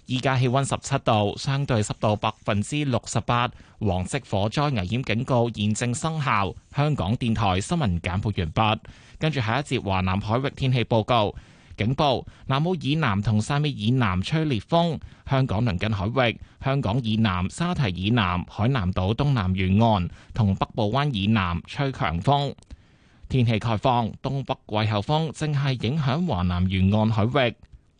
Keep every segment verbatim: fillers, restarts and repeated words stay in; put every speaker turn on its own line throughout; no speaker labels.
依家氣溫十七度，相對濕度百分之六十八，黃色火災危險警告現正生效。香港電台新聞簡報完畢，跟住下一節華南海域天氣報告。警報：南澳以南同汕尾以南吹烈風，香港鄰近海域、香港以南、沙堤以南、海南島東南沿岸同北部灣以南吹強風。天氣概況：東北季候風正係影響華南沿岸海域。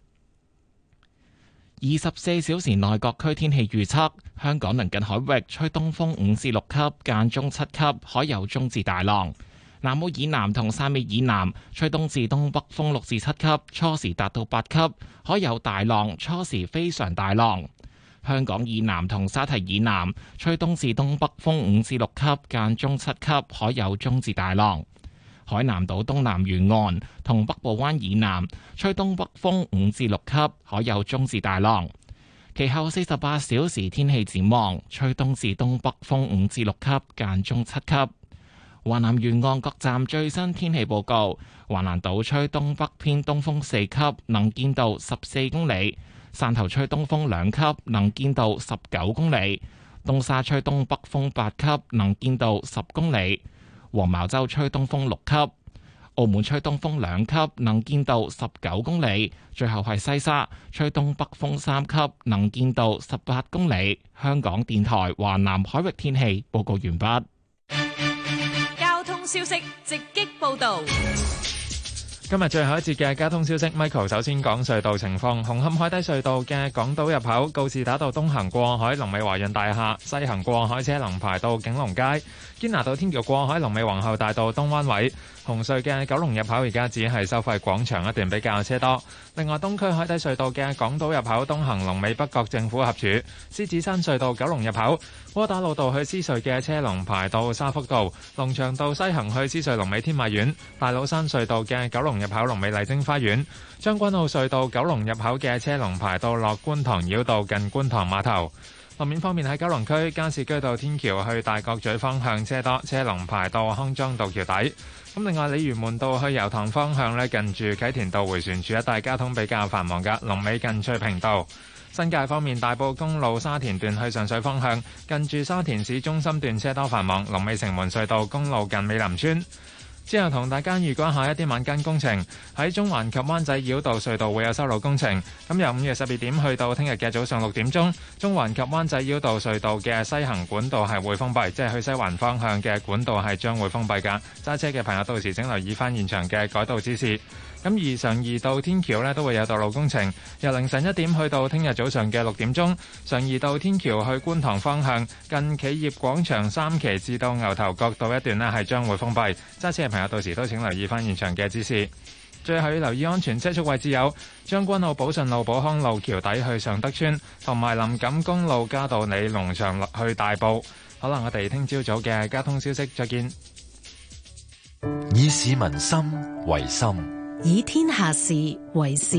二十四小時內各區天氣預測：香港鄰近海域吹東風五至六級，間中七級，海有中至大浪；南澳以南同汕尾以南吹東至東北風六至七級，初時達到八級，海有大浪，初時非常大浪。香港以南同沙堤以南吹東至東北風五至六級，間中七級，海有中至大浪。海南島東南沿岸同北部灣以南吹東北風五至六級，海有中至大浪。其後四十八小時天氣展望，吹東至東北風五至六級，間中七級。華南沿岸各站最新天氣報告：華南島吹東北偏東風四級，能見度十四公里；汕頭吹東風兩級，能見度十九公里；東沙吹東北風八級，能見度十公里。黃茅洲吹東風六級，澳門吹東風兩級，能見度十九公里。最後係西沙吹東北風三級，能見度十八公里。香港電台華南海域天氣報告完畢。
交通消息直擊報道。
今日最後一節嘅交通消息 ，Michael 首先講隧道情況。紅磡海底隧道嘅港島入口告士打道東行過海，龍尾華潤大廈；西行過海車龍排到景隆街。堅拿道天橋過海，龍尾皇后大道東灣位。紅隧嘅九龍入口而家只係收費廣場一段比較車多。另外，東區海底隧道嘅港島入口東行龍尾北角政府合署。獅子山隧道九龍入口窩打老道去獅隧嘅車龍排到沙福道。龍翔道西行去獅隧龍尾天馬苑。大老山隧道嘅九龍入口龍尾麗晶花園。將軍澳隧道九龍入口嘅車龍排到落觀塘繞道近觀塘碼頭。路面方面喺九龍區加士居道天橋去大角咀方向車多，車龍排到康莊道橋底。咁另外，鯉魚門道去油塘方向呢，近住啟田道迴旋處一帶交通比較繁忙㗎，龍尾近翠屏道。新界方面，大埔公路沙田段去上水方向，近住沙田市中心段車多繁忙，龍尾城門隧道公路近美林村。之後同大家預告下一啲晚間工程，喺中環及灣仔繞道隧道會有修路工程。咁由五月十二點去到聽日嘅早上六點鐘，中環及灣仔繞道隧道嘅西行管道係會封閉，即係去西環方向嘅管道係將會封閉㗎。揸車嘅朋友到時請留意翻現場嘅改道指示。咁而常怡道天橋呢都會有道路工程，由凌晨一點去到聽日早上嘅六點鐘，常怡道天橋去觀塘方向近企業廣場三期至到牛頭角道一段呢係將會封閉，揸車嘅朋友到時都請留意翻現場嘅指示。最後要留意安全車速位置有將軍澳寶順路寶康路橋底去尚德村，同埋林錦公路嘉道理農場去大埔。好啦，我哋聽朝早嘅交通消息再見。
以市民心為心，
以天下事為事。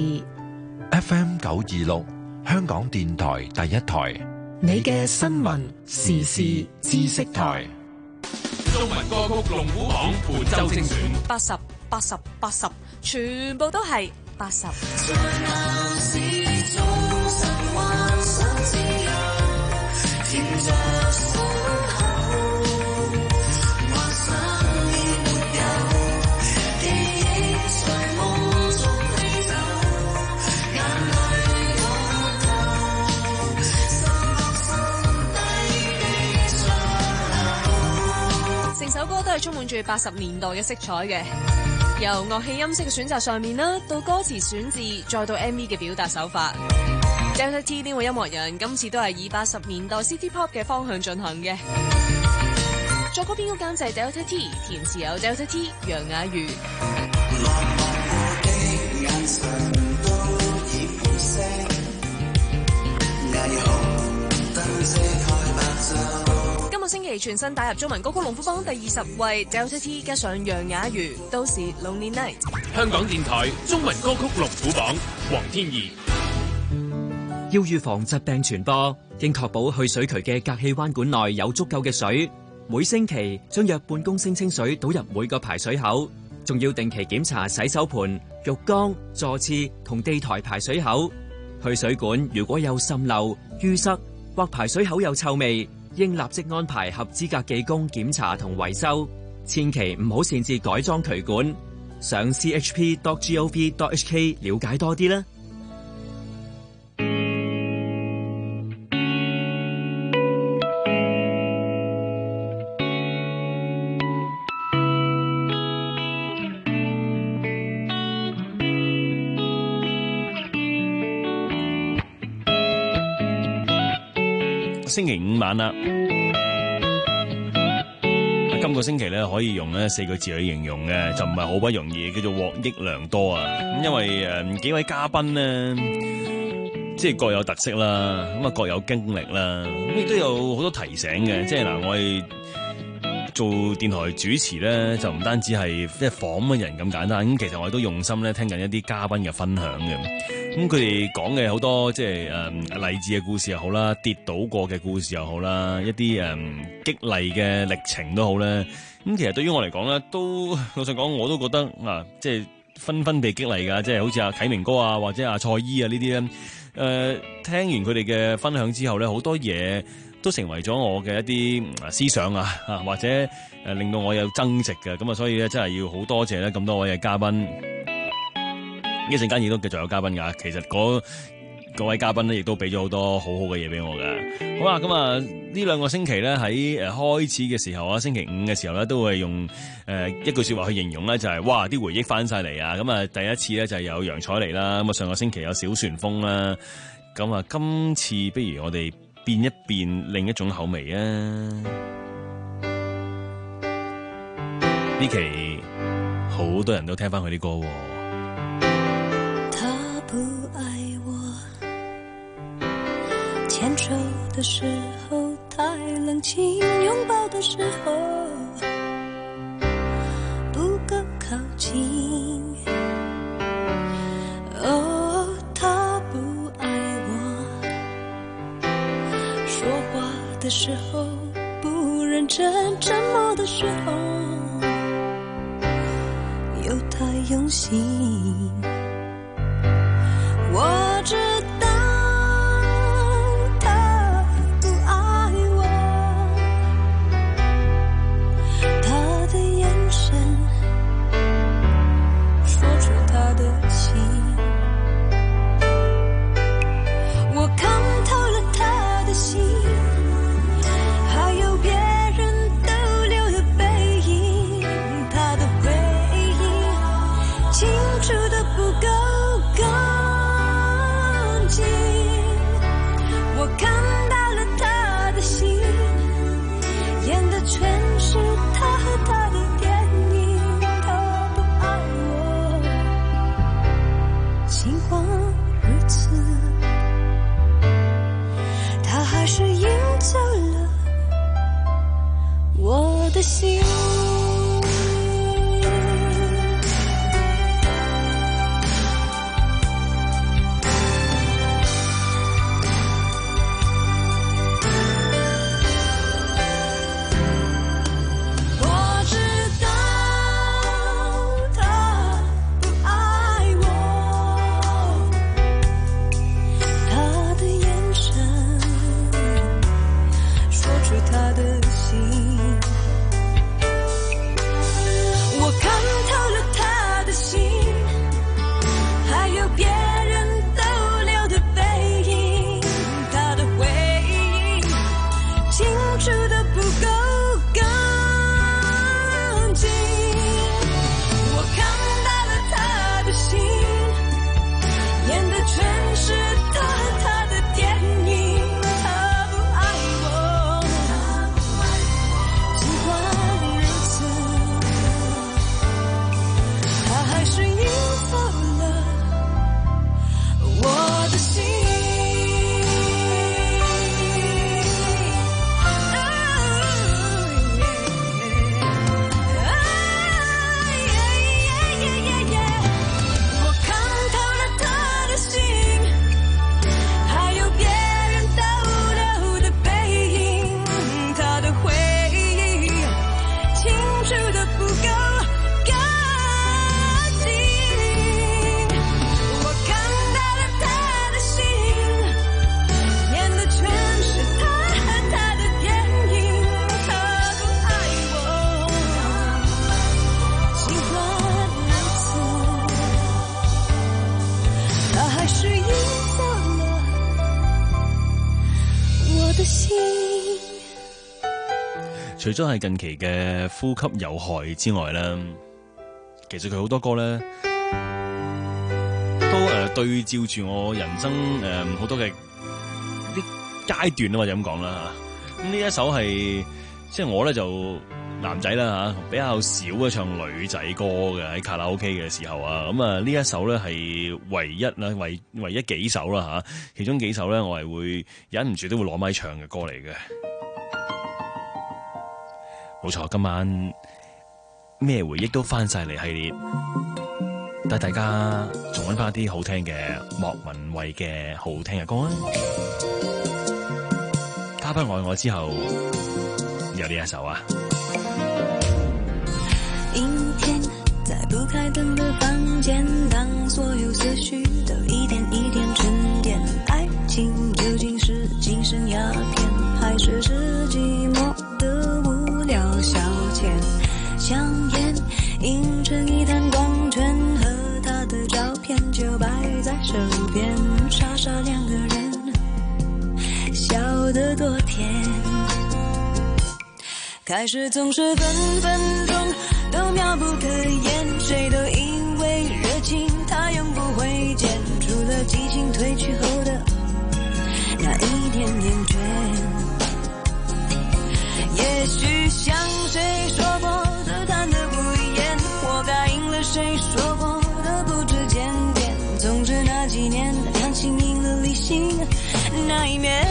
F M 九二六，香港電台第一台，
你嘅新聞時事知識台。
中文歌曲龍虎榜伴奏精選，
八十八十八十，全部都係八十。成首歌都係充滿住八十年代嘅色彩嘅，由樂器音色嘅選擇上面啦，到歌詞選字，再到 M V 嘅表達手法。Delta T 呢位音樂人今次都係以八十年代 City Pop 嘅方向進行嘅。作曲編曲監製 Delta T， 填詞有 Delta T、楊雅茹。今個星期全新打入中文歌曲龍虎榜第二十位 Delta T 加上楊雅茹，到時 Lonely Night。
香港電台中文歌曲龍虎榜，黃天怡。
要預防疾病傳播，應確保去水渠嘅隔氣彎管內有足夠嘅水。每星期將約半公升清水倒入每個排水口，仲要定期檢查洗手盆、浴缸、坐廁同地台排水口。 去水管如果有滲漏、淤塞或排水口有臭味，應立即安排合資格技工檢查同維修，千祈唔好擅自改裝渠管。上 c h p dot gov dot h k 了解多啲啦。
星期五晚啦，今個星期咧可以用咧四個字去形容嘅，就唔係好不容易，叫做獲益良多啊！咁因為誒、呃、幾位嘉賓咧，即係各有特色啦，咁啊各有經歷啦，咁亦都有好多提醒嘅。即係嗱、呃，我哋做電台主持咧，就唔單止係即係訪問人咁簡單，咁其實我哋都用心咧聽緊一啲嘉賓嘅分享嘅。咁佢哋講嘅好多即係誒勵志嘅故事又好啦，跌倒過嘅故事又好啦，一啲誒、嗯、激勵嘅歷程都好咧。咁其實對於我嚟講咧，都老實講，我都覺得啊，即係紛紛被激勵㗎。即係好似阿啟明哥啊，或者阿蔡姨啊呢啲咧，誒、呃、聽完佢哋嘅分享之後咧，好多嘢都成為咗我嘅一啲思想啊，啊或者誒令到我有增值嘅。咁啊，所以咧真係要好多謝咧咁多位嘅嘉賓。一陣間亦都繼續有嘉賓㗎，其實嗰位嘉賓咧亦都俾咗好多好好嘅嘢俾我㗎。好啦，咁啊呢兩個星期咧喺誒開始嘅時候啊，星期五嘅時候咧都會用誒、呃、一句説話去形容咧，就係、是、哇啲回憶翻晒嚟啊！咁啊第一次咧就係有楊采妮啦，咁啊上個星期有小旋風啦，咁啊今次不如我哋變一變另一種口味啊！呢期好多人都聽翻佢啲歌喎。
牽手的時候太冷清，擁抱的時候不夠靠近。哦，他不愛我，說話的時候不認真，沉默的時候又太用心。我知道的心。 的心。
除咗係近期嘅呼吸有害之外咧，其實佢好多歌咧都誒、呃、對照住我人生誒好、呃、多嘅啲階段啊，或者咁講啦嚇。咁呢一首係即係我咧就男仔啦嚇，比較少嘅唱女仔歌嘅喺卡拉 OK 嘅時候啊。咁啊呢一首咧係唯一啦，唯唯一幾首啦嚇，其中幾首咧我係會忍唔住都會攞咪唱嘅歌嚟嘅。冇錯，今晚咩回憶都翻晒嚟系列，帶大家重溫翻啲好聽嘅莫文蔚嘅好聽嘅歌啊！他不愛我之後有呢一首啊。
阴天在不開燈的房間，當所有思緒都一點一點沉澱，愛情究竟是精神鴉片，還是是寂寞的無聊消遣？香煙映成一灘光圈，和他的照片就擺在手邊，傻傻兩個人笑得多甜。開始總是分分鐘都妙不可言，誰都以為熱情它永不會減，除了激情褪去後的那一點點倦。也許像誰說過的貪得無厭，活該應了誰說過的不知檢點。總之那幾年感情贏了理性那一面。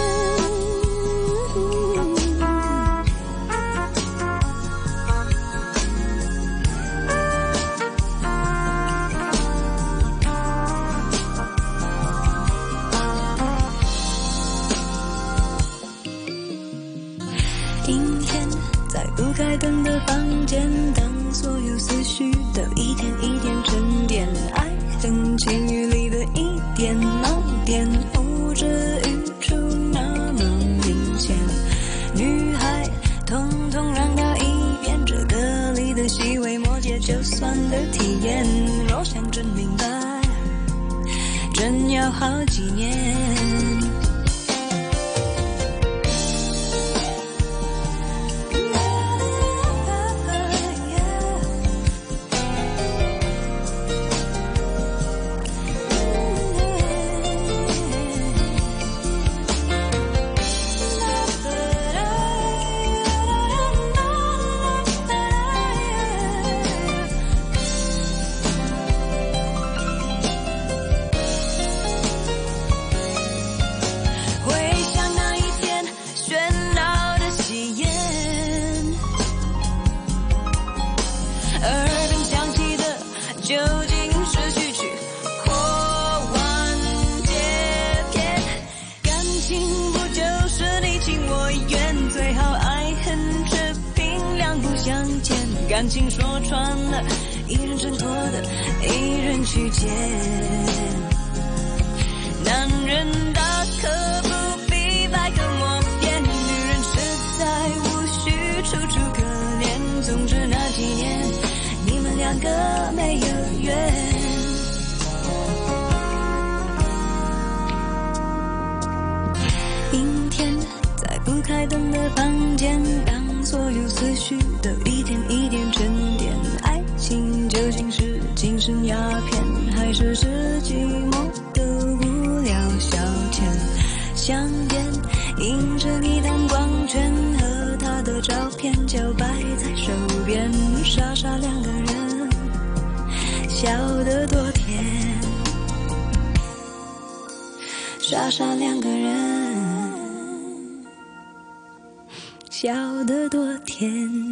開燈的房間，當所有思緒都一點一點沉澱，愛恨情欲裡的一點盲點，呼之欲出那麼明顯。女孩統統讓到一邊，這個裡的細微末節就算的體驗，若想真明白，真要好幾年。感情說穿了，一人掙脫的，一人去捡。男人大可不必百口莫辯，女人實在無需楚楚可憐。總之那幾年，你們兩個沒有緣。陰天在不開燈的房間，當所有思緒都一點一點沉澱，愛情究竟是精神鴉片，還是是寂寞的無聊消遣？香煙映成一灘光圈，和他的照片就擺在手邊，傻傻兩個人笑得多甜，傻傻兩個人笑得多甜。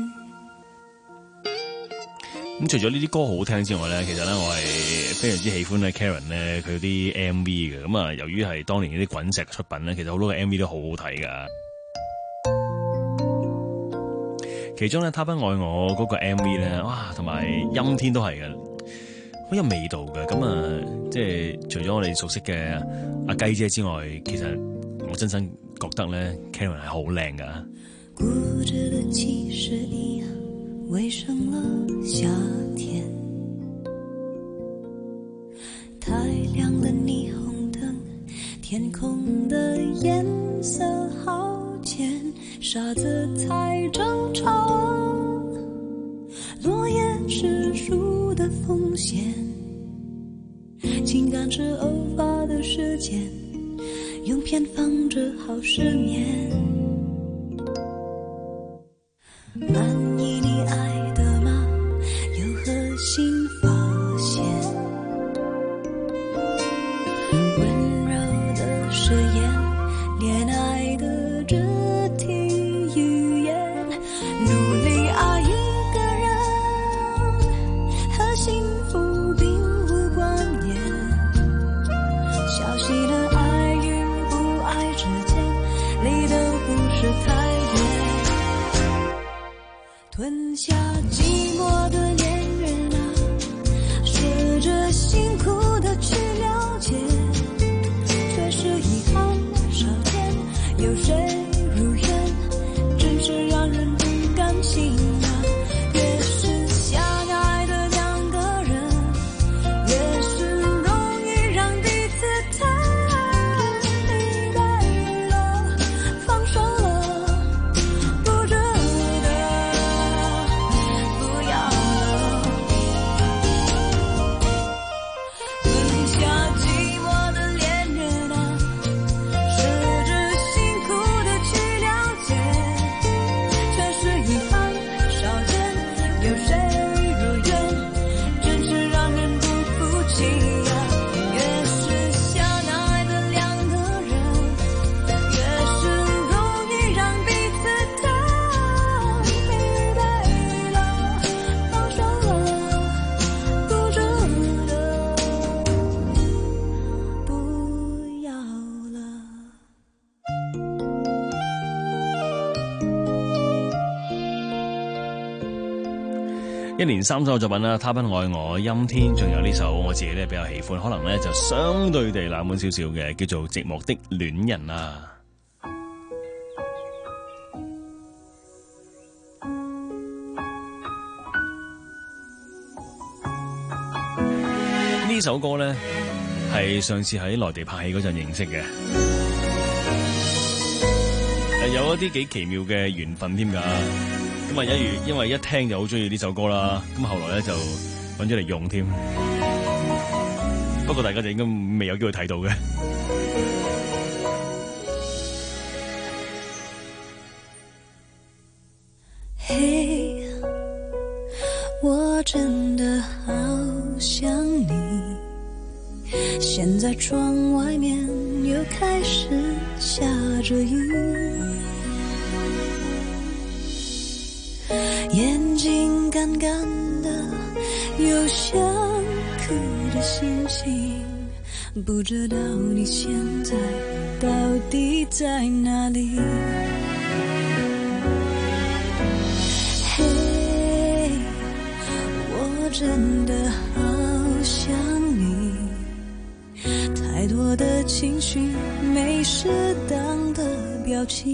咁除咗呢啲歌好聽之外咧，其實咧我係非常之喜歡咧 Karen 咧佢啲 M V 嘅。咁啊，由於係當年啲滾石出品咧，其實好多嘅 M V 都好好睇噶。其中咧，他不愛我嗰個 M V 咧，哇，同埋陰天都係嘅，好有味道嘅。咁啊，即係除咗我哋熟悉嘅阿雞姐之外，其實我真心覺得咧 Karen 係好靚噶。
固執的其實一樣圍上了夏天，太亮的霓虹燈天空的颜色好浅，沙子才争吵，落叶是树的风险，情感是偶发的事件，用偏方治好失眠。满意你爱的吗？有何新发现？温柔的誓言，恋爱的肢体语言，努力爱一个人，和幸福并无关联。小溪的爱与不爱之间，离得不是太吞下寂寞的恋人啊，试着辛苦的去了解，却是遗憾少见。有谁如愿，真是让人不甘心啊。越是相爱的两个人，越是容易让彼此太累了，放手了，不值得。
一連三首作品啦，他不愛我、陰天，仲有呢首我自己咧比較喜歡，可能咧就相對地冷門少少嘅，叫做《寂寞的戀人》啦。呢首歌咧係上次喺內地拍戲嗰陣認識嘅，係有一啲幾奇妙嘅緣分添㗎。咁啊，一如因為一聽就好中意呢首歌啦，咁後來咧就揾咗嚟用添。不過大家就應該未有機會睇到嘅。
嘿，我真的好想你，現在窗外面又開始下着雨，眼睛乾乾的，有想哭的心情，不知道你現在到底在哪裡。嘿，我真的好想你，太多的情緒沒適當的表情，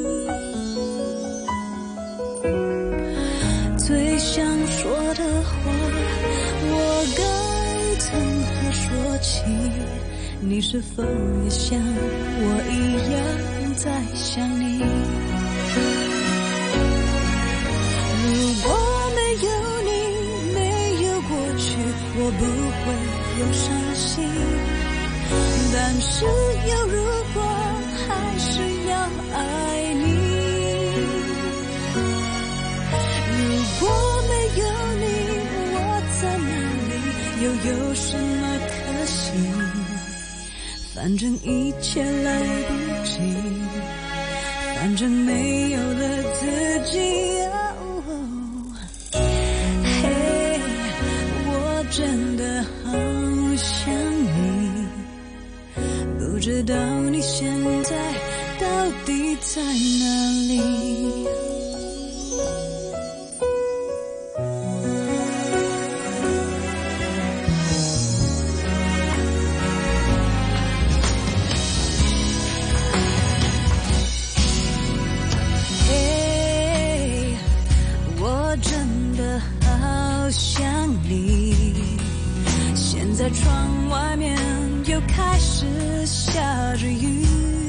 最想說的話我該從何說起，你是否也像我一樣在想你？如果沒有你，沒有過去，我不會有傷心，但是有如果還是要愛你。如果沒有你，我在哪裡，又有什麼可惜？反正一切來不及，反正沒有了自己。嘿，我真的好想你，不知道你現在到底在哪裡。窗外面又開始下下着雨，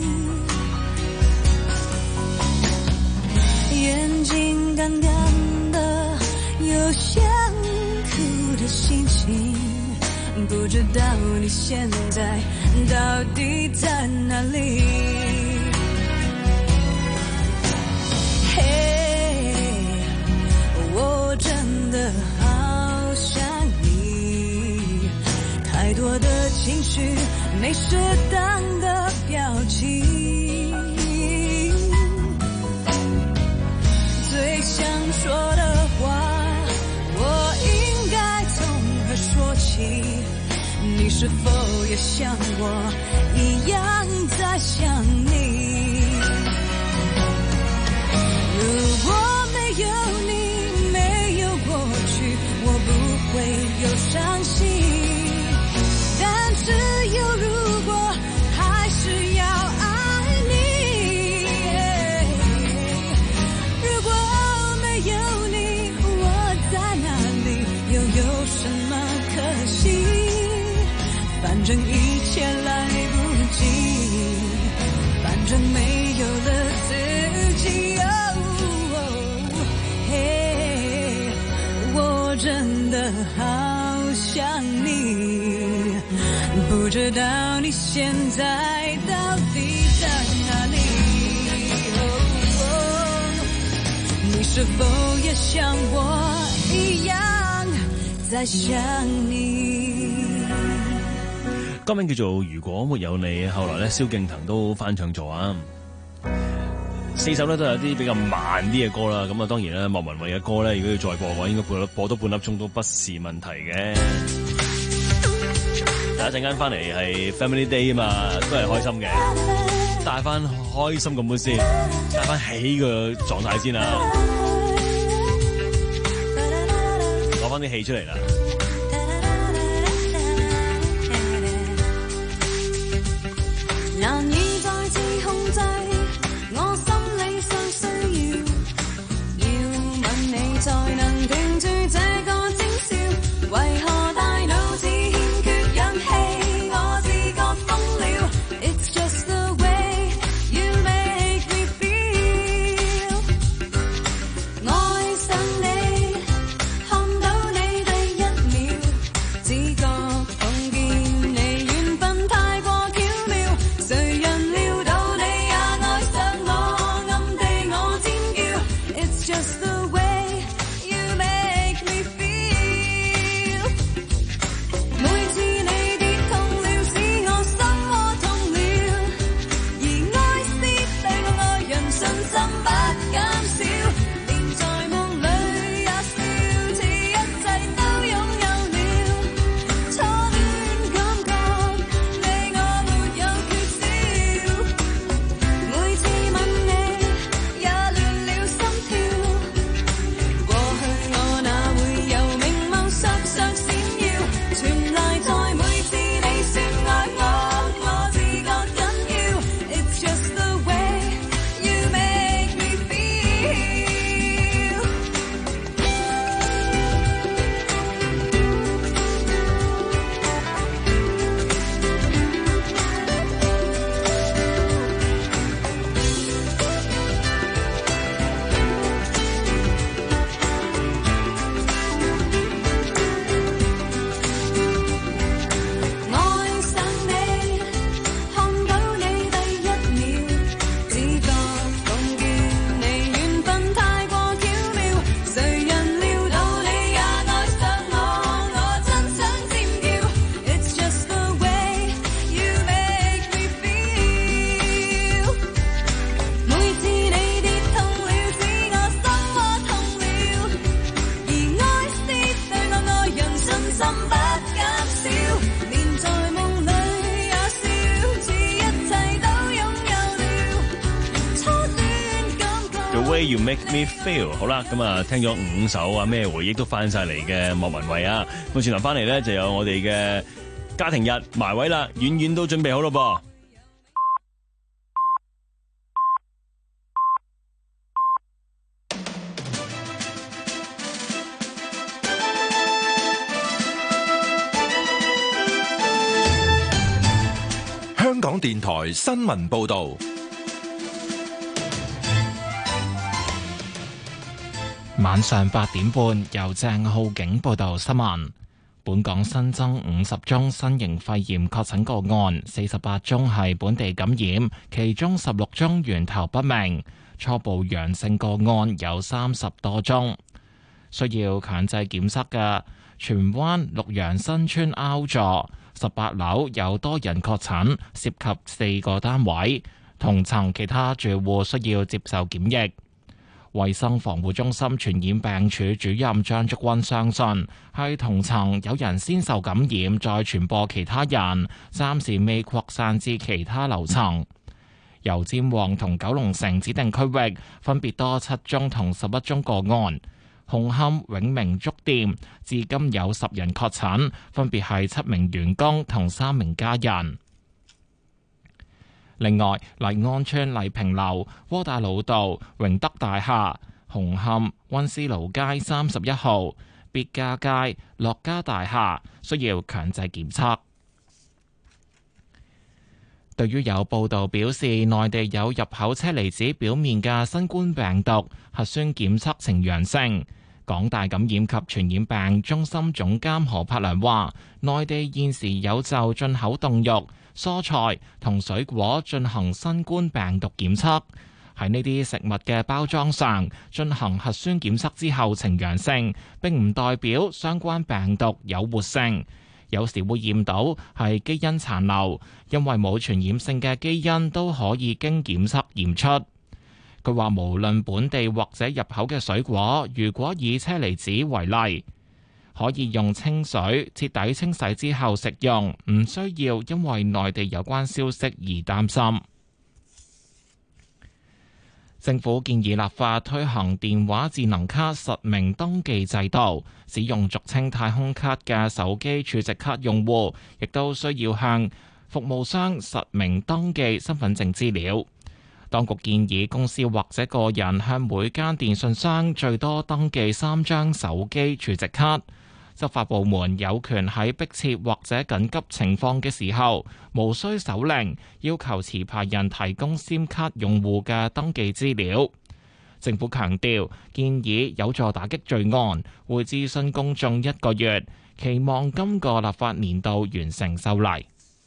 眼睛干干的，有想哭的心情，不知道你现在到底在哪里。嘿，我真的好想你，太多的情绪，没适当的表情，最想说的话，我应该从何说起？你是否也像我一样在想你？如果没有你，没有过去，我不会有伤心。但只有如果，还是要爱你。如果没有你，我在哪里，又有什么可惜？反正一切来不及，反正没有了自己。哦，嘿，我真的好想你，不知道你现在到底在哪里。哦，你是否也像我一样在想你？
歌名叫做《如果沒有你》，後來咧蕭敬騰都翻唱咗啊。四首咧都有啲比較慢啲嘅歌啦，咁啊當然咧莫文蔚嘅歌咧，如果要再播嘅話，應該播播多半粒鐘都不是問題嘅。第一陣間翻嚟係 Family Day 啊嘛，都係開心嘅，帶翻開心咁樣先，帶翻起個狀態先啦，攞翻啲氣出嚟啦。
難以再次控制我心理上需要，要吻你才能停住這個徵兆，為何大腦只欠缺氧氣，我自覺瘋了。 It's just the way you make me feel， 愛上你，看到你第一秒，只覺碰見你緣分太過巧妙，誰人料到你也愛上我，暗地我尖叫。 It's just the way you make me feel， 每次你跌痛了，使我心窩痛了，而愛是對我愛人信心不減少，連在夢裏也笑，似一切都擁有了。初戀感覺你我沒有缺少，每次吻你也亂了心跳，過去我哪會有明眸灼灼閃耀，全賴在每次你說愛我，我自覺緊要。It's just the way you make me feel。 愛上你，看到你第一秒，只覺碰見你緣分太過巧妙，誰人料到你也愛上我，我真想尖叫。It's just the way you make me feel， 每次你跌痛了，使我心窩痛了，而愛是對我愛人信心不減少，連在夢裏也笑，似一切都擁有了。初戀感覺
The way you make me feel， 好啦，咁啊聽咗五首啊咩回憶都翻晒嚟嘅莫文蔚啊，咁轉頭翻嚟咧就有我哋嘅家庭日埋位啦，遠遠都準備好咯噃。
香港港電台新聞報道。
晚上八點半，由鄭浩景報道新聞。本港新增五十宗新型肺炎確診個案，四十八宗係本地感染，其中十六宗源頭不明。初步陽性個案有三十多宗。需要強制檢測嘅荃灣綠楊新村 R 座十八樓有多人確診，涉及四個單位，同層其他住戶需要接受檢疫。衛生防護中心傳染病處主任張竹君相信係同層有人先受感染，再傳播其他人，暫時未擴散至其他樓層。油尖旺同九龍城指定區域分別多七宗同十一宗個案。紅磡永明粥店至今有十人確診，分別係七名員工同三名家人。另外，麗安邨麗平樓、窩打老道、榮德大廈、紅磡溫思勞街三十一號、別家街、樂家大廈需要強制檢測。對於有報道表示內地有入口車厘子表面嘅新冠病毒核酸檢測呈陽性，港大感染及傳染病中心總監何柏良話，內地現時有就進口凍肉、蔬菜同水果進行新冠病毒檢測，喺呢啲食物嘅包裝上進行核酸檢測之後呈陽性，並唔代表相關病毒有活性，有時會驗到係基因殘留，因為冇傳染性嘅基因都可以經檢測驗出。佢話無論本地或者入口嘅水果，如果以車厘子為例，可以用清水徹底清洗之後食用，唔需要因為內地有關消息而擔心。政府建議立法推行電話智能卡實名登記制度，使用俗稱太空卡嘅手機儲值卡用戶，亦都需要向服務商實名登記身份證資料。當局建議公司或者個人向每間電信商最多登記三張手機儲值卡。執法部門有權喺迫切或者緊急情況嘅時候，無需手令要求持牌人提供 SIM 卡用戶嘅登記資料。政府強調，建議有助打擊罪案，會諮詢公眾一個月，期望今個立法年度完成修例。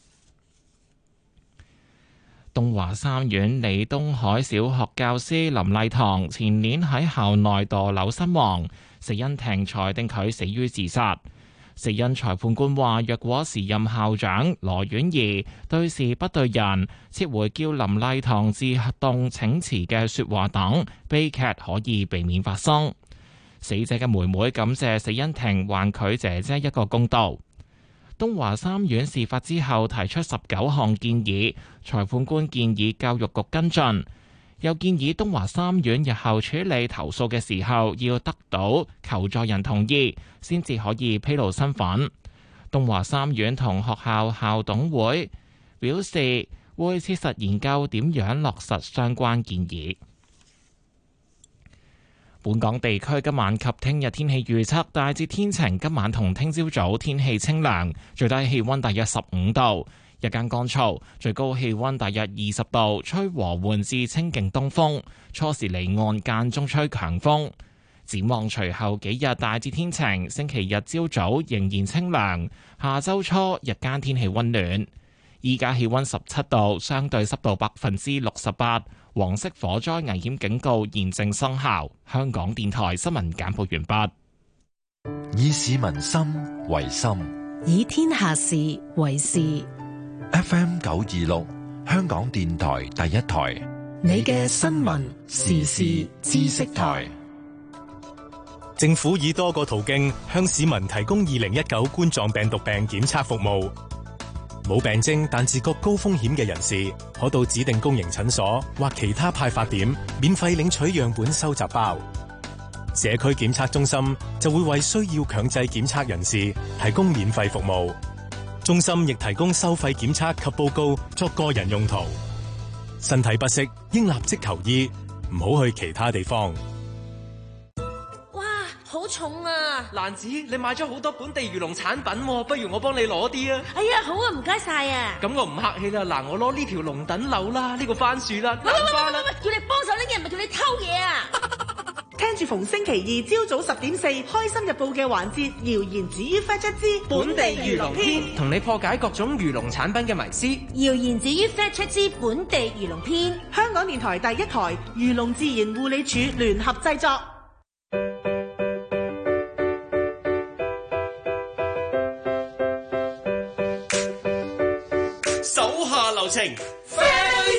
東華三院李東海小學教師林麗棠前年喺校內墮樓身亡，死因庭裁定佢死於自殺。死因裁判官話，若果時任校長羅婉儀對事不對人，撤回叫林麗棠自動請辭嘅說話等，悲劇可以避免發生。死者嘅妹妹感謝死因庭還佢姐姐一個公道。東華三院事發之後提出十九項建議，裁判官建議教育局跟進，又建議東華三院日後處理投訴嘅時候要得到求助人同意，先至可以披露身份。東華三院同學校校董會表示會切實研究點樣落實相關建議。本港地區今晚及聽日天氣預測大致天晴，今晚同聽朝早天氣清涼，最低氣溫大約十五度，日間乾燥，最高氣溫大約二十度，吹和緩至清勁東風，初時離岸間中吹強風。展望隨後幾日大致天晴，星期日朝早仍然清涼，下周初日間天氣溫暖。依家氣溫十七度，相對濕度百分之六十八。黃色火災危險警告現正生效。香港電台新聞簡報完畢。
以市民心為心，
以天下事為事。
F M 九二六，香港電台第一台，
你嘅新聞時事知識台。
政府以多個途徑向市民提供二零一九冠狀病毒病檢測服務。冇病徵但自覺高風險嘅人士，可到指定公營診所或其他派發點免費領取樣本收集包。社區檢測中心就會為需要強制檢測人士提供免費服務。中心亦提供收費檢測及報告作個人用途。身體不適應立即求醫，唔好去其他地方。
好重啊！
蘭子，你買咗好多本地魚農產品喎，不如我幫你攞啲啊！
哎呀，好啊，唔該晒啊！
咁我唔客氣啦，嗱，我攞呢條龍躉柳啦，呢個番薯啦，
喂喂喂
花啦，
喂喂，叫你幫手拎嘢，唔係叫你偷嘢啊！
聽住逢星期二朝早十點四《開心日報》嘅環節，謠言止於 Fact Check 之
本地魚農篇，同你破解各種魚農產品嘅迷思。
謠言止於 Fact Check 之本地魚農篇，
香港電台第一台漁農自然護理署聯合製作。
手下留情 ，Family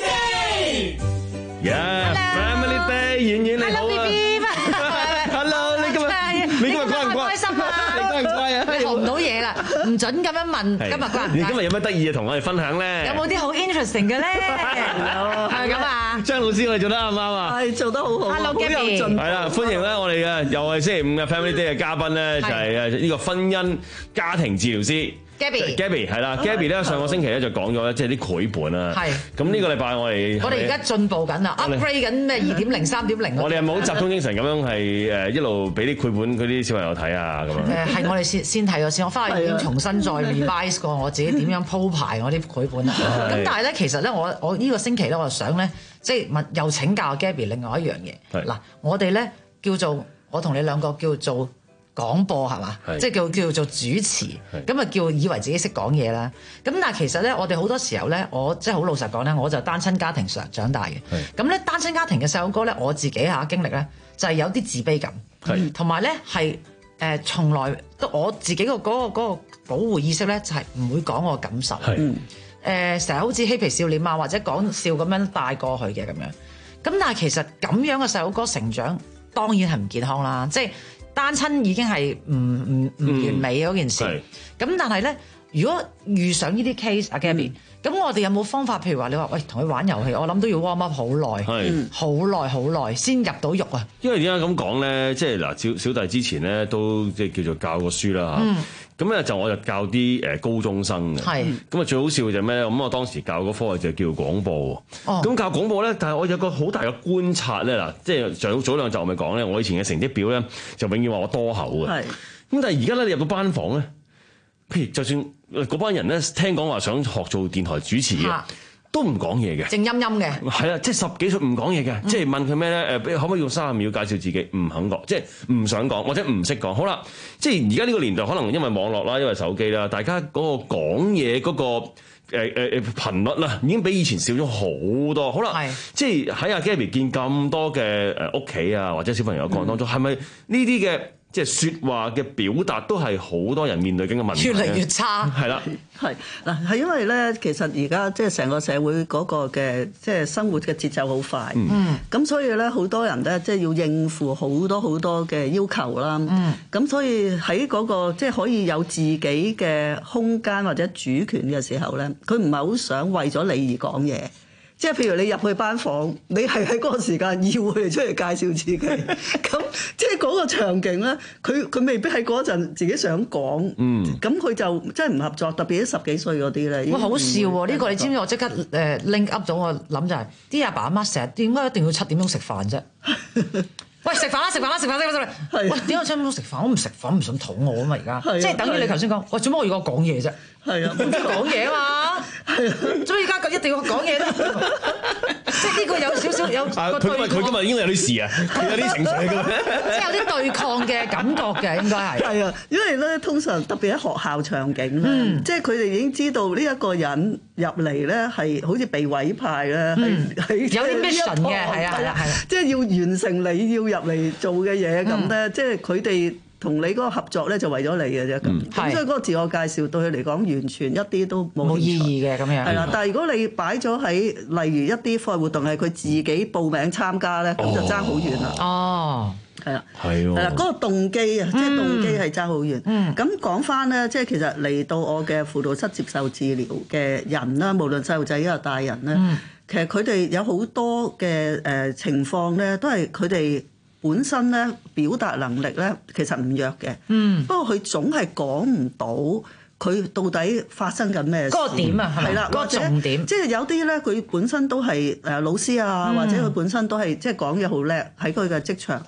Day，Yeah，Family
Day，遠遠你好
啊
，Hello， 你今日你今日乖唔乖？
開心啊！
你乖唔乖啊？
你學唔到嘢啦，唔準咁樣問。今日乖唔乖？
你今日有咩得意嘢同我哋分享咧？
有冇啲好 interesting 嘅咧？係咁啊！
張老師，我哋做得啱唔啱啊？
係做得好好。Hello Gabby，
係啦，歡迎咧我哋嘅又係星期五嘅 Family Day 嘅嘉賓咧，就係誒呢個婚姻家庭治療師。Gabby，Gabby 係啦 ，Gabby 咧上個星期咧就講咗咧，即係啲繪本啦。係。咁呢個禮拜我哋
我哋而家進步緊啦 ，upgrade 緊咩二點零、三點零。
我哋係咪好集中精神咁樣係誒一路俾啲繪本嗰啲小朋友睇啊咁樣？
誒係我哋先先睇咗先，我翻去已經重新再 revise 過我自己點樣鋪排我啲繪本啦。咁但係咧，其實咧我我呢個星期咧，我就想咧，即係問又請教 Gabby 另外一樣嘢。嗱，我哋咧叫做我同你兩個叫做。廣播係嘛？即係叫叫做主持，咁啊叫以為自己識講嘢啦。咁但係其實咧，我哋好多時候咧，我即係好老實講咧，我就單親家庭上長大嘅。咁咧單親家庭嘅細路哥咧，我自己嚇經歷咧，就係有啲自卑感，同埋咧係誒從來都我自己個嗰個嗰個保護意識咧，就係唔會講我感受。誒成日好似嬉皮笑臉啊，或者講笑咁樣帶過去嘅咁樣。咁但係其實咁樣嘅細路哥成長，當然係唔健康啦，即係。單親已經係唔唔唔完美嗰件事，咁、嗯、但係咧，如果遇上呢啲 case，阿 Gabby，咁我哋有冇方法？譬如話你話喂，同佢玩遊戲，我諗都要 warm up 好耐，好耐好耐先入到肉啊！
因為點解咁講咧？即係嗱，小小弟之前咧都即係叫做教過書啦嚇。咁咧、嗯、就我就教啲誒高中生嘅。係。咁啊最好笑就係咩咧？咁我當時教嗰科就叫廣播。哦。咁教廣播咧，但係我有個好大嘅觀察咧嗱，即係早早兩集我咪講咧，我以前嘅成績表咧就永遠話我多口嘅。係。咁但係而家咧，你入到班房咧，譬如就算嗰班人咧聽講話想學做電台主持嘅。都唔講嘢嘅，
靜陰陰嘅，
係啦，即係十幾歲唔講嘢嘅，嗯、即係問佢咩咧？誒，可唔可以用三十秒介紹自己？唔肯講，即係唔想講，或者唔識講。好啦，即係而家呢個年代，可能因為網絡啦，因為手機啦，大家嗰個講嘢嗰個誒誒誒頻率啦，已經比以前少咗好多。好啦，即係喺阿 Gabby 見咁多嘅誒屋企啊，或者小朋友嘅過程當中，係咪呢啲嘅？即係説話嘅表達都係好多人面對緊嘅問題，
越嚟越差。
係啦，
係嗱，係因為咧，其實而家即係成個社會嗰個嘅即係生活嘅節奏好快，嗯，咁所以咧好多人咧即係要應付好多好多嘅要求啦，嗯，咁所以喺嗰個即係可以有自己嘅空間或者主權嘅時候咧，佢唔係好想為咗你而講嘢。即係譬如你入去班房，你係喺嗰個時間要佢哋出嚟介紹自己，咁即係嗰個場景咧，佢佢未必喺嗰陣自己想講，嗯，咁佢就真係唔合作，特別啲十幾歲嗰啲咧。
哇，好笑喎！呢個你知唔知？我即刻誒 link up 咗，我諗就係啲阿爸阿媽成日點解一定要七點鐘食飯啫？喂，食飯啦！食飯啦！食飯食飯食飯！喂，點解七點鐘食飯？我唔食飯，唔想肚餓啊嘛！而家即係等於你頭先講，喂，做乜我要我講嘢啫？係啊，唔知講嘢啊嘛。係啊，所以而家一定要講嘢咧。即係呢個有少少有個對抗。
佢今日應該有啲事啊，有啲情緒嘅。
即係有啲對抗嘅感覺嘅，應該係。
係啊，因為咧通常特別喺學校場景咧，嗯、即係佢哋已經知道呢一個人入嚟咧係好似被委派咧，係係、嗯、
有啲 mission 嘅，係啊係啊係啊，
即係要完成你要入嚟做嘅嘢咁咧，即係佢哋。同你嗰個合作咧就為咗你嘅啫，咁、嗯、所以嗰個自我介紹對佢嚟講完全一啲都冇
意義嘅咁樣。
係啦，但係如果你擺咗喺例如一啲課外活動係佢自己報名參加咧，咁、哦、就爭好遠啦。哦，係啦，係喎，係啦，嗰個動機啊，即係動機係爭好遠。嗯，咁講翻咧，即係其實嚟到我嘅輔導室接受治療嘅人啦，無論細路仔抑或大人咧，嗯、其實佢哋有好多嘅誒情況咧，都係佢哋。本身咧表達能力咧其實唔弱嘅，嗯，不過佢總係講唔到佢到底發生緊咩事。
嗰個點啊，係啦，嗰個重點。
即係有啲咧，佢本身都係誒老師啊，嗯、或者佢本身都係即係講嘢好叻喺佢嘅職場，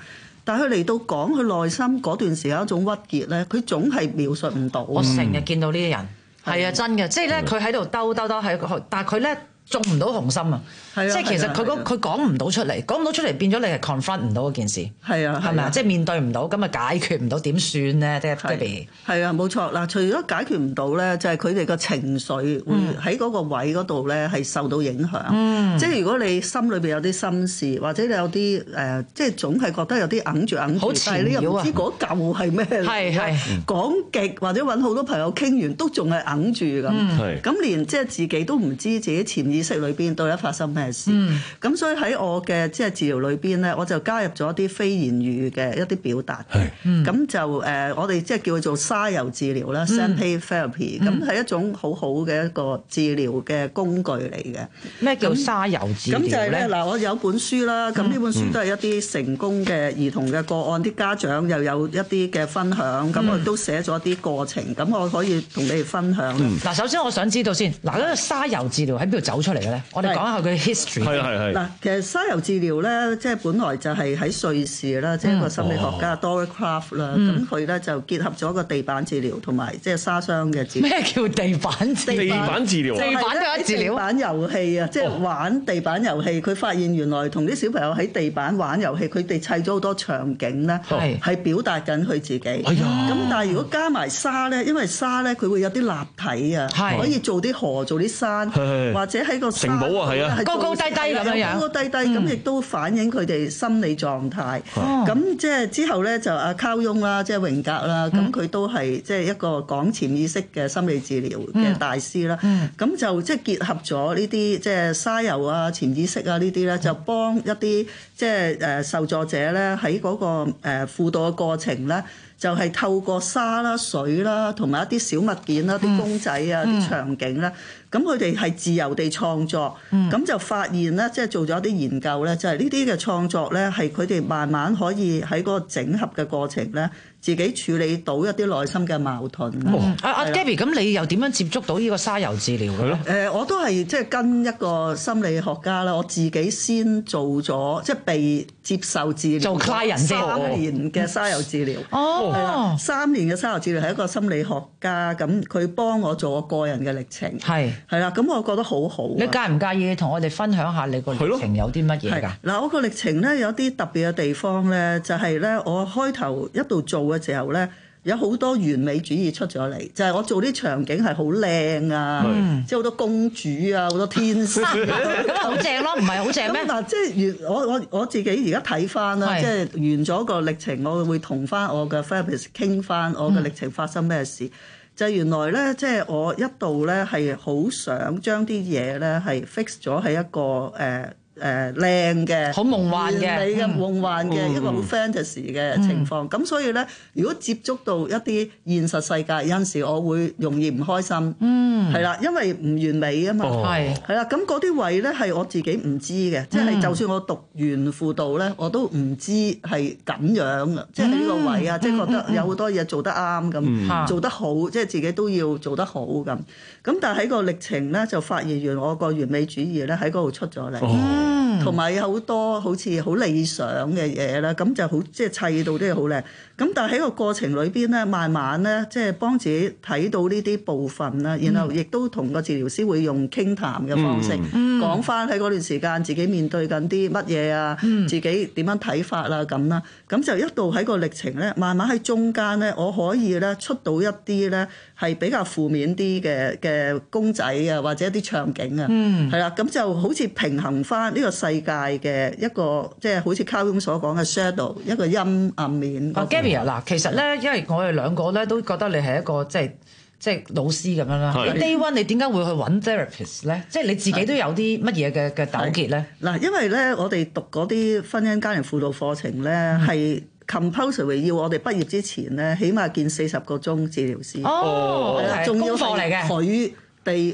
但係佢嚟到講佢內心嗰段時間一種鬱結咧，佢總係描述唔到。
我成日見到呢啲人，係啊，真嘅，即係咧佢喺度兜兜兜喺，但係佢咧中唔到紅心啊！即係其實佢嗰佢講唔到出嚟，講唔到出嚟變咗你係 confront 唔到嗰件事。係啊，係咪啊？即係面對唔到，咁啊解決唔到點算咧？即係 Debbie。係啊，冇錯嗱。除咗解決唔到咧，就係佢哋個情緒會喺嗰個位嗰度咧係受到影響。嗯、即係如果你心裏邊有啲心事，或者你有啲誒、呃，即係總係覺得有啲揞住揞住，但係你又唔知嗰嚿係咩嚟。係係講極或者揾好多朋友傾完，都仲係揞住咁。係咁、嗯、連即係自己都唔知自己潛意識裏邊到底發生咩事。咁、嗯、所以喺我嘅即係治療裏邊咧，我就加入咗一啲非言語嘅一啲表達。係，咁、嗯、就誒、呃，我哋即係叫佢做沙遊治療啦 （Sandpaper therapy）。咁係、嗯、一種好好嘅一個治療嘅工具嚟嘅。咩叫沙遊治療咧？咁就係咧嗱，我有本書啦。咁呢本書都係一啲成功嘅兒童嘅個案，啲、嗯、家長又有一啲嘅分享。咁、嗯、我都寫咗啲過程，咁我可以同你哋分享。嗱、嗯，首先我想知道先，嗱，嗰個沙遊治療喺邊度走出嚟嘅咧？我哋講下佢 history。係係係。嗱，其實沙遊治療咧，即係本來就係喺瑞士啦，即係一個心理學家 Dora Kraft 啦，咁佢咧就結合咗個地板治療同埋即係沙箱嘅治療。咩叫地板治療？地板治療。地板嘅治療。地板遊戲啊，即係玩地板遊戲。佢發現原來同啲小朋友喺地板玩遊戲，佢哋砌咗好多場景咧，係表達緊佢自己。哎呀！咁但係如果加埋沙咧，因為沙咧佢會有啲立體啊，可以做啲河、做啲山，或者喺個城堡啊，係啊，高高低低咁樣樣。高高低低咁亦都反映佢哋心理狀態。咁即係之後咧就阿卡翁啦，即係榮格啦，咁佢都係即係一個講潛意識嘅心理治療嘅大師啦。咁就即係結合咗呢啲即係沙遊啊、潛意識啊呢啲咧，就幫一啲即係誒受助者咧喺嗰個誒輔導嘅過程咧，就係透過沙啦、水啦，同埋一啲小物件啦、啲公仔啊、啲場景啦。咁佢哋係自由地創作，咁、嗯、就發現咧，即係做咗啲研究咧，就係呢啲嘅創作咧，係佢哋慢慢可以喺嗰個整合嘅過程咧，自己處理到一啲內心嘅矛盾。阿阿 Debbie，咁你又點樣接觸到呢個沙遊治療嘅咧？誒、呃，我都係即係跟一個心理學家啦，我自己先做咗，即係被接受治療做 client 先三年嘅沙遊治療。哦，係啦，三年嘅沙遊治療係一個心理學家，咁佢幫我做我個人嘅歷程。係。係啦，咁我覺得好好。你介唔介意同我哋分享下你個歷程有啲乜嘢㗎？嗱，我個歷程咧有啲特別嘅地方咧，就係咧我開頭一度做嘅時候咧，有好多完美主義出咗嚟，就係、是、我做啲場景係好靚啊，即係好多公主啊，好多天使，咁好正咯，唔係好正咩？嗱，即係完我我我自己而家睇翻啦，即係完咗個歷程，我會同翻我嘅 therapist 傾翻我嘅歷程發生咩事。嗯就原來咧，即係我一度咧係好想將啲嘢咧係 fix 咗喺一個誒誒靚嘅、好夢幻嘅、完美嘅夢幻嘅一個好 fantasy 嘅情況。咁所以咧，如果接觸到一啲現實世界，有陣時我會容易唔開心。嗯，係啦，因為唔完美啊嘛。係係啦，咁嗰啲位咧係我自己唔知嘅，即係就算我讀完輔導咧，我都唔知係咁樣嘅，即係喺呢個位啊，即係覺得有好多嘢做得啱咁，做得好，即係自己都要做得好咁。咁但係喺個歷程咧，就發現原來我個完美主義咧喺嗰度出咗嚟。同埋有好多好似好理想嘅嘢啦，咁就好即係砌到啲嘢好靚。咁但係喺個過程裏邊咧，慢慢咧即係幫自己睇到呢啲部分啦，然後亦都同個治療師會用傾談嘅方式講翻喺嗰段時間自己面對緊啲乜嘢啊，嗯、自己點樣睇法啦咁啦。咁就一度喺個歷程咧，慢慢喺中間咧，我可以咧出到一啲咧係比較負面啲嘅嘅公仔啊，或者一啲場景啊，係啦、嗯，咁就好似平衡翻呢個世界嘅一個即係好似卡翁所講嘅 shadow 一個陰暗面。啊 Gabby 嗱，其實咧，因為我哋兩個咧都覺得你係一個即係即係老師咁樣啦。Day one 你點解會去揾 therapist 咧？即係你自己都有啲乜嘢嘅嘅糾結咧？嗱，因為咧我哋讀嗰啲婚姻家庭輔導課程咧係 compulsory 要我哋畢業之前咧，起碼見四十個鐘治療師。哦，係仲要係佢哋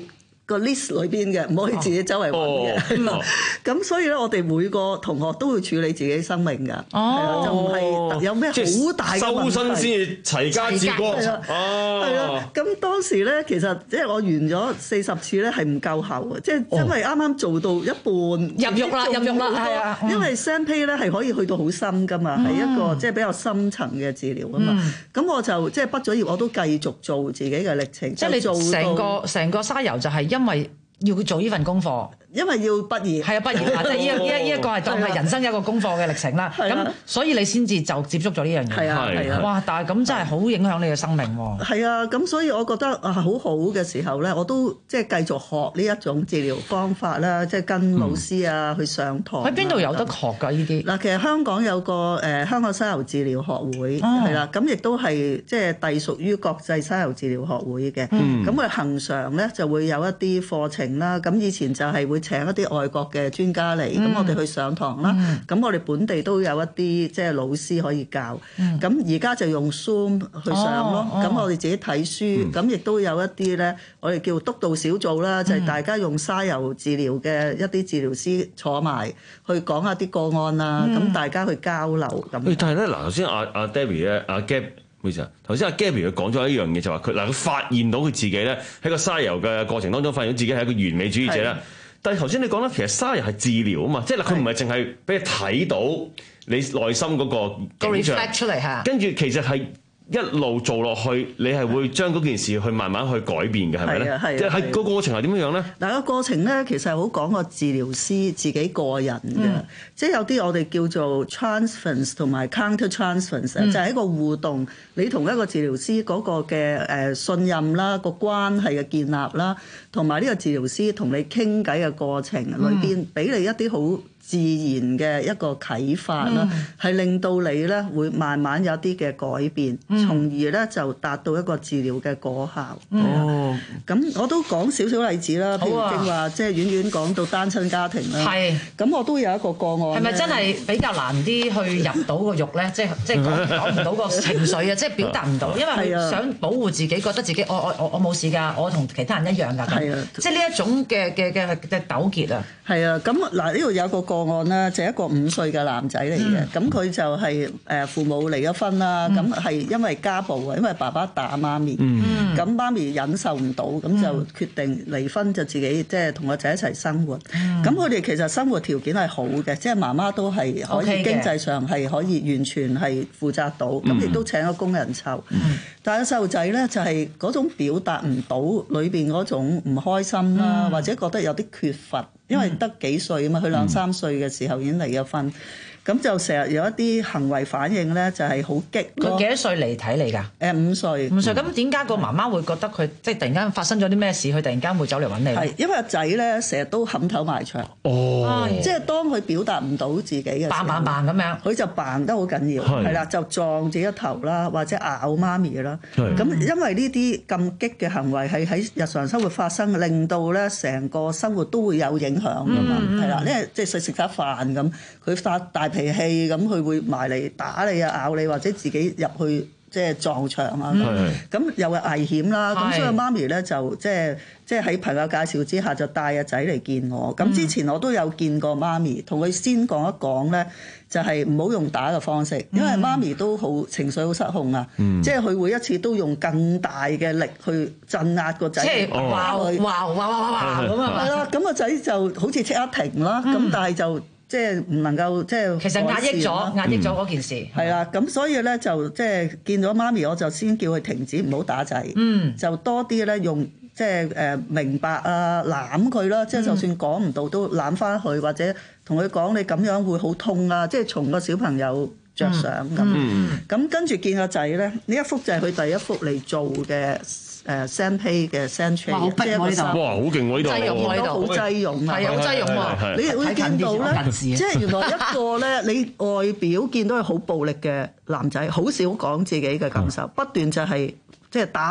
個 list 裏邊嘅，唔可以自己周圍揾嘅。
哦
咁所以咧，我哋每個同學都會處理自己生命㗎，係啊，就唔係有咩好大嘅問題。
修身先至齊家治國。
係啦，係啦。咁當時咧，其實即係我完咗四十次咧，係唔夠喉嘅，即係因為啱啱做到一半
入獄啦，入獄啦，係啊。
因為 San Pei 咧係可以去到好深㗎嘛，係一個即係比較深層嘅治療啊嘛。咁我就即係畢咗業，我都繼續做自己嘅歷程。
即係你做成個成個沙遊就係因為要做呢份功課，
因為要畢業，
係啊畢業啊，即係呢一呢一呢一個係當係人生一個功課嘅歷程啦。咁所以你先至就接觸咗呢樣嘢。
係啊係啊，
哇！但係咁真係好影響你嘅生命喎。
係啊，咁所以我覺得啊好好嘅時候咧，我都即係繼續學呢一種治療方法啦，即係跟老師啊去上堂。
喺邊度有得學㗎？呢啲
嗱，其實香港有個誒香港沙遊治療學會係啦，咁亦都係即係隸屬於國際沙遊治療學會嘅。咁佢恆常咧就會有一啲課程啦。咁以前就係會請一啲外國嘅專家嚟，咁我哋去上堂啦。咁我哋本地都有一啲即係老師可以教。咁而家就用 Zoom 去上咯。咁我哋自己睇書，咁亦都有一啲咧，我哋叫督導小組啦，就係大家用沙遊治療嘅一啲治療師坐埋去講下啲個案啊，咁大家去交流咁。
但係咧嗱，頭先阿阿 Debbie 咧，阿 Gab。唔好意思啊，頭先阿 Gabby 佢講咗一樣嘢，就話佢嗱佢發現到佢自己咧喺個沙遊嘅過程當中，發現到自己係一個完美主義者啦。但係頭先你講咧，其實沙遊係治療啊嘛，即係嗱佢唔係淨係俾你睇到你內心嗰個景象
出嚟嚇，
跟住其實係一路做落去，你係會將嗰件事去慢慢去改變嘅，係咪咧？即係喺個過程係點樣樣咧？
嗱個過程咧，其實係好講個治療師自己個人嘅，嗯、即係有啲我哋叫做 transference 同埋 counter transference，、嗯、就係一個互動，你同一個治療師嗰個嘅誒信任啦，個關係嘅建立啦，同埋呢個治療師同你傾偈嘅過程裏邊，俾、嗯、你一啲好自然嘅一個啟發啦，係、嗯、令到你咧會慢慢有啲嘅改變，嗯、從而咧就達到一個治療嘅果效。哦，咁我都講少少例子啦，譬如正話即係遠遠講到單親家庭啦。係，咁我都有一個個案。
係咪真係比較難啲去入到個獄咧？即係即係講講唔到個情緒啊，即係表達唔到，因為佢想保護自己，覺得自己我我我我冇事㗎，我同其他人一樣㗎。係啊，即係呢一種嘅嘅嘅嘅糾結啊。係啊，咁嗱呢度有個個案啦，就係、一個五歲嘅男仔嚟嘅，咁佢、嗯、就係誒父母離咗婚啦，咁係、嗯、因為家暴啊，因為爸爸打媽咪，咁、嗯、媽咪忍受唔到，咁、嗯、就決定離婚，就自己即係同個仔一齊生活。咁佢哋其實生活條件係好嘅，即係媽媽都係可以經濟上係可以完全係負責到，咁亦、嗯、都請咗工人湊。嗯、但係細路仔咧就係嗰種表達唔到裏邊嗰種唔開心啦，嗯、或者覺得有啲缺乏。因為得幾歲啊嘛，佢兩三歲嘅時候已經離咗婚，咁、嗯、就成日有一啲行為反應咧，就係好激咯。佢幾多歲嚟睇你㗎？誒五歲。五歲，咁點解個媽媽會覺得佢即係突然間發生咗啲咩事，佢突然間會走嚟揾你？係因為個仔咧成日都冚頭埋牆。哦。即係當佢表達唔到自己嘅時候，扮扮扮咁樣，佢就扮得好緊要，係啦，就撞自己個頭啦，或者咬媽咪啦。係。咁因為呢啲咁激嘅行為係喺日常生活發生，令到咧成個生活都會有影響㗎嘛，係啦、嗯，因為即係食食餐飯咁，佢發大脾氣咁，佢會埋嚟打你啊、咬你，或者自己入去即係撞牆啊，咁、嗯、又係危險啦。咁是所以媽咪咧就即係即係喺朋友介紹之下就帶阿仔嚟見我。咁、嗯、之前我都有見過媽咪，同佢先講一講咧，就係唔好用打嘅方式，因為媽咪都好情緒好失控啊，嗯、即係佢會一次都用更大嘅力去鎮壓個仔，即係哇哇哇哇哇哇咁啊！係啦，咁個仔就好似即刻停啦，咁、嗯、但係就即係唔能夠即係其實壓抑咗壓抑咗嗰件事。係啦、嗯，咁所以咧就即係見到媽咪，我就先叫佢停止唔好打仔，嗯、就多啲咧用即係誒明白啊攬佢啦，即係就算講唔到都攬翻佢，或者同佢講你咁樣會好痛啊，即係從個小朋友着想咁。咁、嗯嗯、跟住見個仔咧，呢一幅就係佢第一幅嚟做嘅。誒 San Pei 嘅 Century，即係一個
哇，好勁喎呢度，擠
擁喺度，好擠擁啊，
係啊，好擠擁喎。
你會見到咧，即係原來一個咧，你外表見到係好暴力嘅男仔，好少講自己嘅感受，不斷就係即係打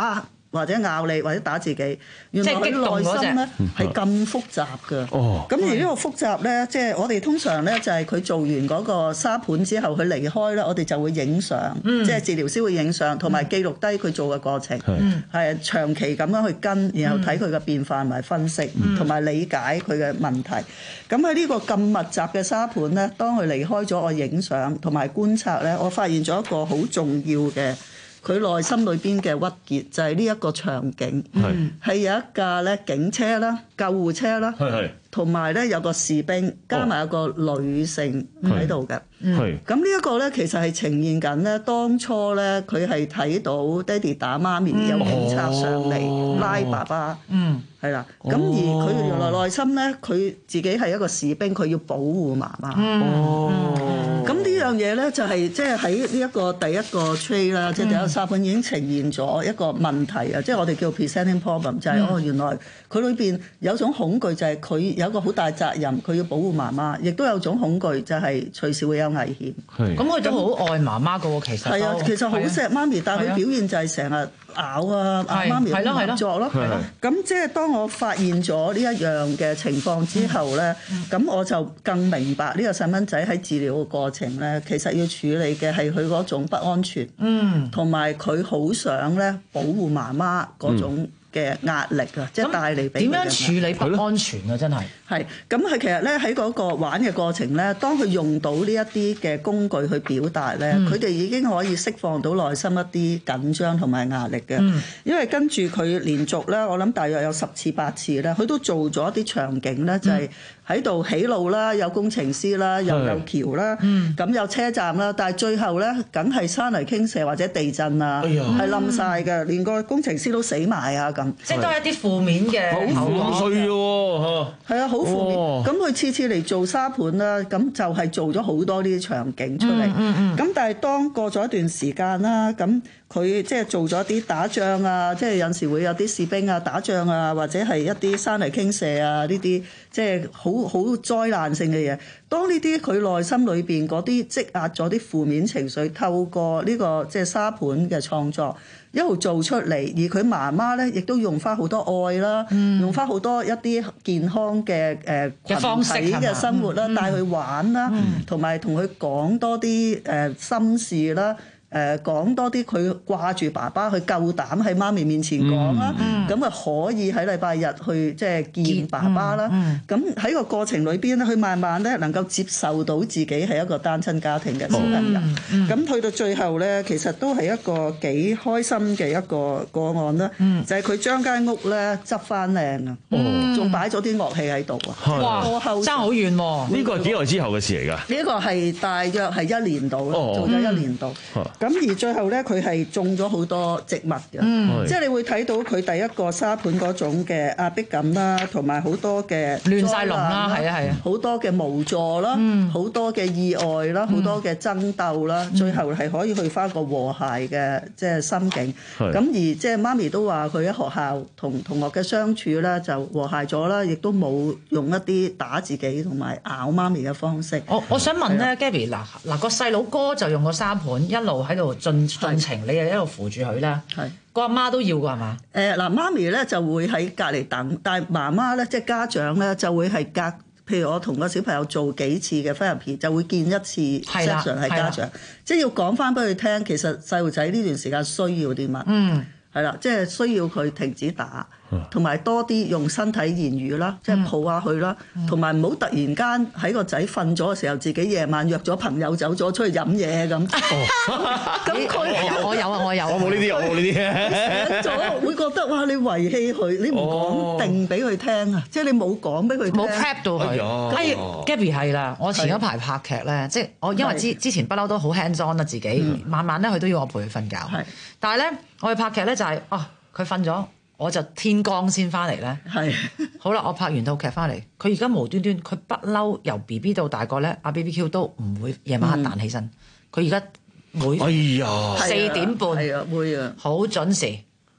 或者咬你或者打自己，原來佢內心咧係咁複雜㗎。哦，咁而呢個複雜咧，即係我哋通常咧就係佢做完嗰個沙盤之後，佢離開咧，我哋就會影相，即係治療師會影相，同埋記錄低佢做嘅過程，係長期咁樣去跟，然後睇佢嘅變化同埋分析，同埋理解佢嘅問題。咁喺呢個咁密集嘅沙盤咧，當佢離開咗，我影相同埋觀察咧，我發現咗一個好重要嘅。佢內心裏邊嘅鬱結就係呢一個場景，係有一架咧警車啦、救護車啦，同埋咧有個士兵，加埋有個女性喺度嘅。咁呢一個咧其實係呈現緊咧當初咧佢係睇到爹哋打媽咪，有警察上嚟拉爸爸，係啦。咁而佢原來內心咧佢自己係一個士兵，佢要保護媽媽。咁呢樣嘢咧就係即係喺呢一個第一個 trait 啦，即係第一個沙盤已經呈現咗一個問題啊！即係我哋叫 presenting problem， 就係哦原來佢裏邊有種恐懼，就係佢有一個好大責任，佢要保護媽媽，亦都有種恐懼，就係隨時會有危險。
咁佢都好愛媽媽噶喎，其實係啊，
其實好錫媽咪，但係佢表現就係成日咬啊咬媽咪嘅動作咯。咁即係當我發現咗呢一樣嘅情況之後咧，咁我就更明白呢個細蚊仔喺治療嘅過程咧，其實要處理嘅係佢嗰種不安全，同埋佢好想咧保護媽媽嗰種嘅壓力啊，即係帶嚟俾佢。點樣處理不安全啊？真係係咁係其實咧喺嗰個玩嘅過程咧，當佢用到呢一啲嘅工具去表達咧，佢哋已經可以釋放到內心一啲緊張同埋壓力嘅。因為跟住佢連續咧，我諗大約有十次八次咧，佢都做咗一啲場景咧，就係喺度起路啦，有工程師啦，又有橋啦，咁有車站啦，但係最後咧，梗係山泥傾瀉或者地震啊，係冧晒嘅，連個工程師都死埋啊咁。
即係都係一啲負面嘅，
好負面喎，
係啊，好負面。咁佢次次嚟做沙盤啦，咁就係做咗好多呢啲場景出嚟。咁、嗯嗯嗯、但係當過咗一段時間啦，咁佢即係做咗啲打仗啊，即係有時會有啲士兵啊打仗啊，或者係一啲山泥傾瀉啊呢啲，即係好好災難性嘅嘢。當呢啲佢內心裏邊嗰啲積壓咗啲負面情緒，透過呢個即係沙盤嘅創作，一路做出嚟，而佢媽媽咧亦都用翻好多愛啦，嗯、用翻好多一啲健康嘅誒群體嘅生活啦，帶佢玩啦，同埋同佢講多啲誒、呃、心事啦。誒、呃、講多啲佢掛住爸爸，佢夠膽喺媽咪面前講啦，咁啊、嗯、可以喺禮拜日去即係見爸爸啦。咁喺、嗯、個過程裏邊咧，佢慢慢咧能夠接受到自己係一個單親家庭嘅小朋友。咁、嗯嗯、去到最後咧，其實都係一個幾開心嘅一個個案啦。嗯、就係佢將間屋咧執翻靚啊，仲、嗯、擺咗啲樂器喺度啊。
哇！爭好遠喎。
呢個係幾耐之後嘅事嚟㗎？
呢個係大約係一年度啦，哦、做咗一年度。咁、嗯、而最後咧，佢係種咗好多植物嘅，嗯、即係你會睇到佢第一個沙盤嗰種嘅壓迫感啦，同埋好多嘅
亂晒龍啦，係啊係啊，
好多嘅無助啦，好、嗯、多嘅意外啦，好、嗯、多嘅爭鬥啦，嗯、最後係可以去翻個和諧嘅即係心境。咁、嗯、而即係媽咪都話佢喺學校同同學嘅相處咧就和諧咗啦，亦都冇用一啲打自己同埋咬媽咪嘅方式。
我我想問咧 Gabby 嗱嗱個細佬哥就用個沙盤一路喺度進進程，你又一路扶住佢啦。係個阿媽都要㗎係嘛？誒嗱，
媽咪咧就會喺隔離等，但係媽媽咧即係家長咧就會係隔，譬如我同個小朋友做幾次嘅 therapy，就會見一次 session 係家長，即係要講翻俾佢聽，其實細路仔呢段時間需要啲乜？嗯，係啦，即係需要佢停止打。同埋多啲用身體言語啦，即係抱下佢啦，同埋唔好突然間喺個仔瞓咗嘅時候，自己夜晚約咗朋友走咗出去飲嘢咁。咁佢
我有啊，我有。
我冇呢啲，我冇呢
啲。咗會覺得哇，你遺棄佢，你唔講定俾佢聽啊，即係你冇講俾佢聽，
冇 prep 到佢。哎 Gabby 係啦，我前一排拍劇咧，即係我因為之之前不嬲都好 hands on 啦，自己慢慢咧佢都要我陪佢瞓覺。但係咧我哋拍劇咧就係啊，佢瞓咗。我就天光先翻嚟咧，係好啦，我拍完套劇翻嚟，佢而家無端端，佢不嬲由 B B 到大個咧，阿 B B Q 都唔會夜晚黑彈起身，佢而家每
哎呀
四點半，
係啊會啊，
好準時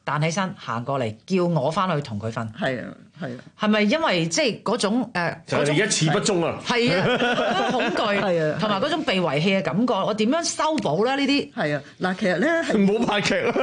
彈起身行過嚟叫我翻去同佢瞓。
係啊。係啊，
係咪因為即係嗰種誒？
就係你一次不忠啊！
係啊，嗰種恐懼
係啊，
同埋嗰種被遺棄嘅感覺，我點樣修補咧？呢啲
係啊，嗱，其實咧
唔好拍劇啊！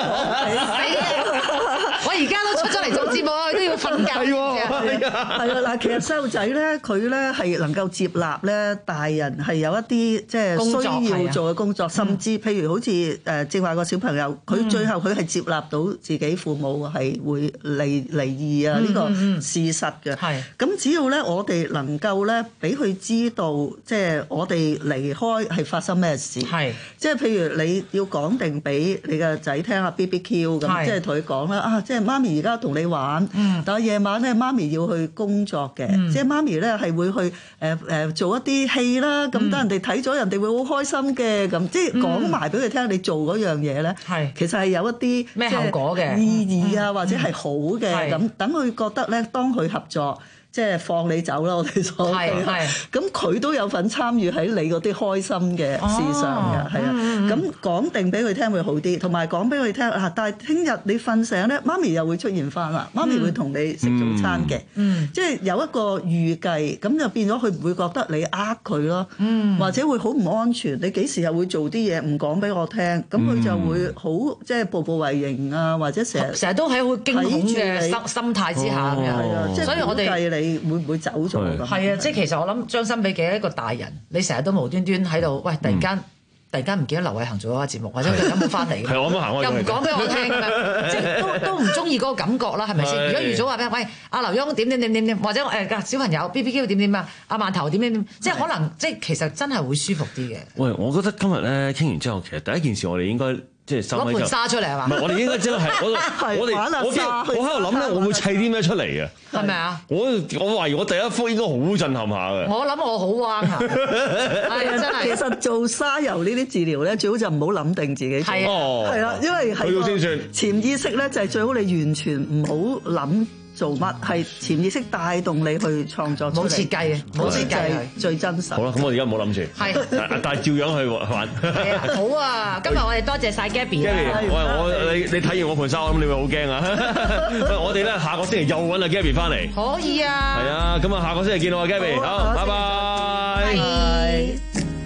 我而家都出咗嚟做節目，我都要瞓覺。係
喎，係啊，嗱，其實細路仔咧，佢咧係能夠接納咧，大人係有一啲即係需要做嘅工作，甚至譬如好似誒正話個小朋友，佢最後佢係接納到自己父母係會離離異啊呢個。事實嘅，咁只要咧，我哋能夠咧，俾佢知道，即係我哋離開係發生咩事，即係譬如你要講定俾你個仔聽下 B B Q 咁，即係同佢講啦，啊，即係媽咪而家同你玩，嗯、但係夜晚咧，媽咪要去工作嘅，嗯、即係媽咪咧係會去誒誒、呃、做一啲戲啦，咁等、嗯、人哋睇咗，人哋會好開心嘅，咁即係講埋俾佢聽，你做嗰樣嘢咧，其實係有一啲
咩後果嘅
意義啊，嗯、或者係好嘅，咁等佢覺得咧。當佢合作，即係放你走啦，我哋所謂。係咁佢都有份參與喺你嗰啲開心嘅事上嘅，係啊。咁講定俾佢聽會好啲，同埋講俾佢聽啊。但係聽日你瞓醒咧，媽咪又會出現翻啦。媽咪會同你食早餐嘅，即係有一個預計，咁就變咗佢唔會覺得你呃佢咯，或者會好唔安全。你幾時又會做啲嘢唔講俾我聽，咁佢就會好即係步步為營啊，或者成日
成日都喺好驚恐嘅心心態之下嘅，係啊。所以我哋計你會唔會走咗咁？係啊，即係其實我諗將心比己一個大人，你成日都無端端喺度，喂，突然間。突然間唔見咗劉偉恒做嗰個節目，或者佢有冇翻嚟？
係我冇行開，
又唔講俾我聽咁樣，即係都都唔中意嗰個感覺啦，係咪先？如果預早話俾喂阿劉墉點點點點點，或者誒小朋友 B B Q 點點啊，阿饅頭點點點，即係可能即係其實真係會舒服啲嘅。
喂，我覺得今日咧傾完之後，其實第一件事我哋應該即係收尾就
攞盤沙出嚟係嘛？
唔係，我哋應該真係我我哋我我喺度諗咧，我會砌啲咩出嚟嘅？
係咪啊？
我我懷疑我第一幅應該好震撼下嘅。
我諗我好彎下，係真係。
其實做沙遊呢啲治療咧，最好就唔好諗定自己做，
係
啊，係啦，因為係潛意識咧，就係最好你完全唔好諗做乜，係潛意識帶動你去創作出嚟。
冇設計嘅，冇設計
最真實。
好啦，咁我而家唔好諗住，
係，
但係照樣去玩。
係啊，好啊，今日我哋多謝晒 Gabby。
Gabby，喂，我你你睇完我盤沙，我諗你會好驚啊！喂，我哋咧下個星期又揾阿 Gabby 翻嚟。
可以啊。
係啊，咁啊下個星期見到啊 Gabby，好，拜拜。
拜。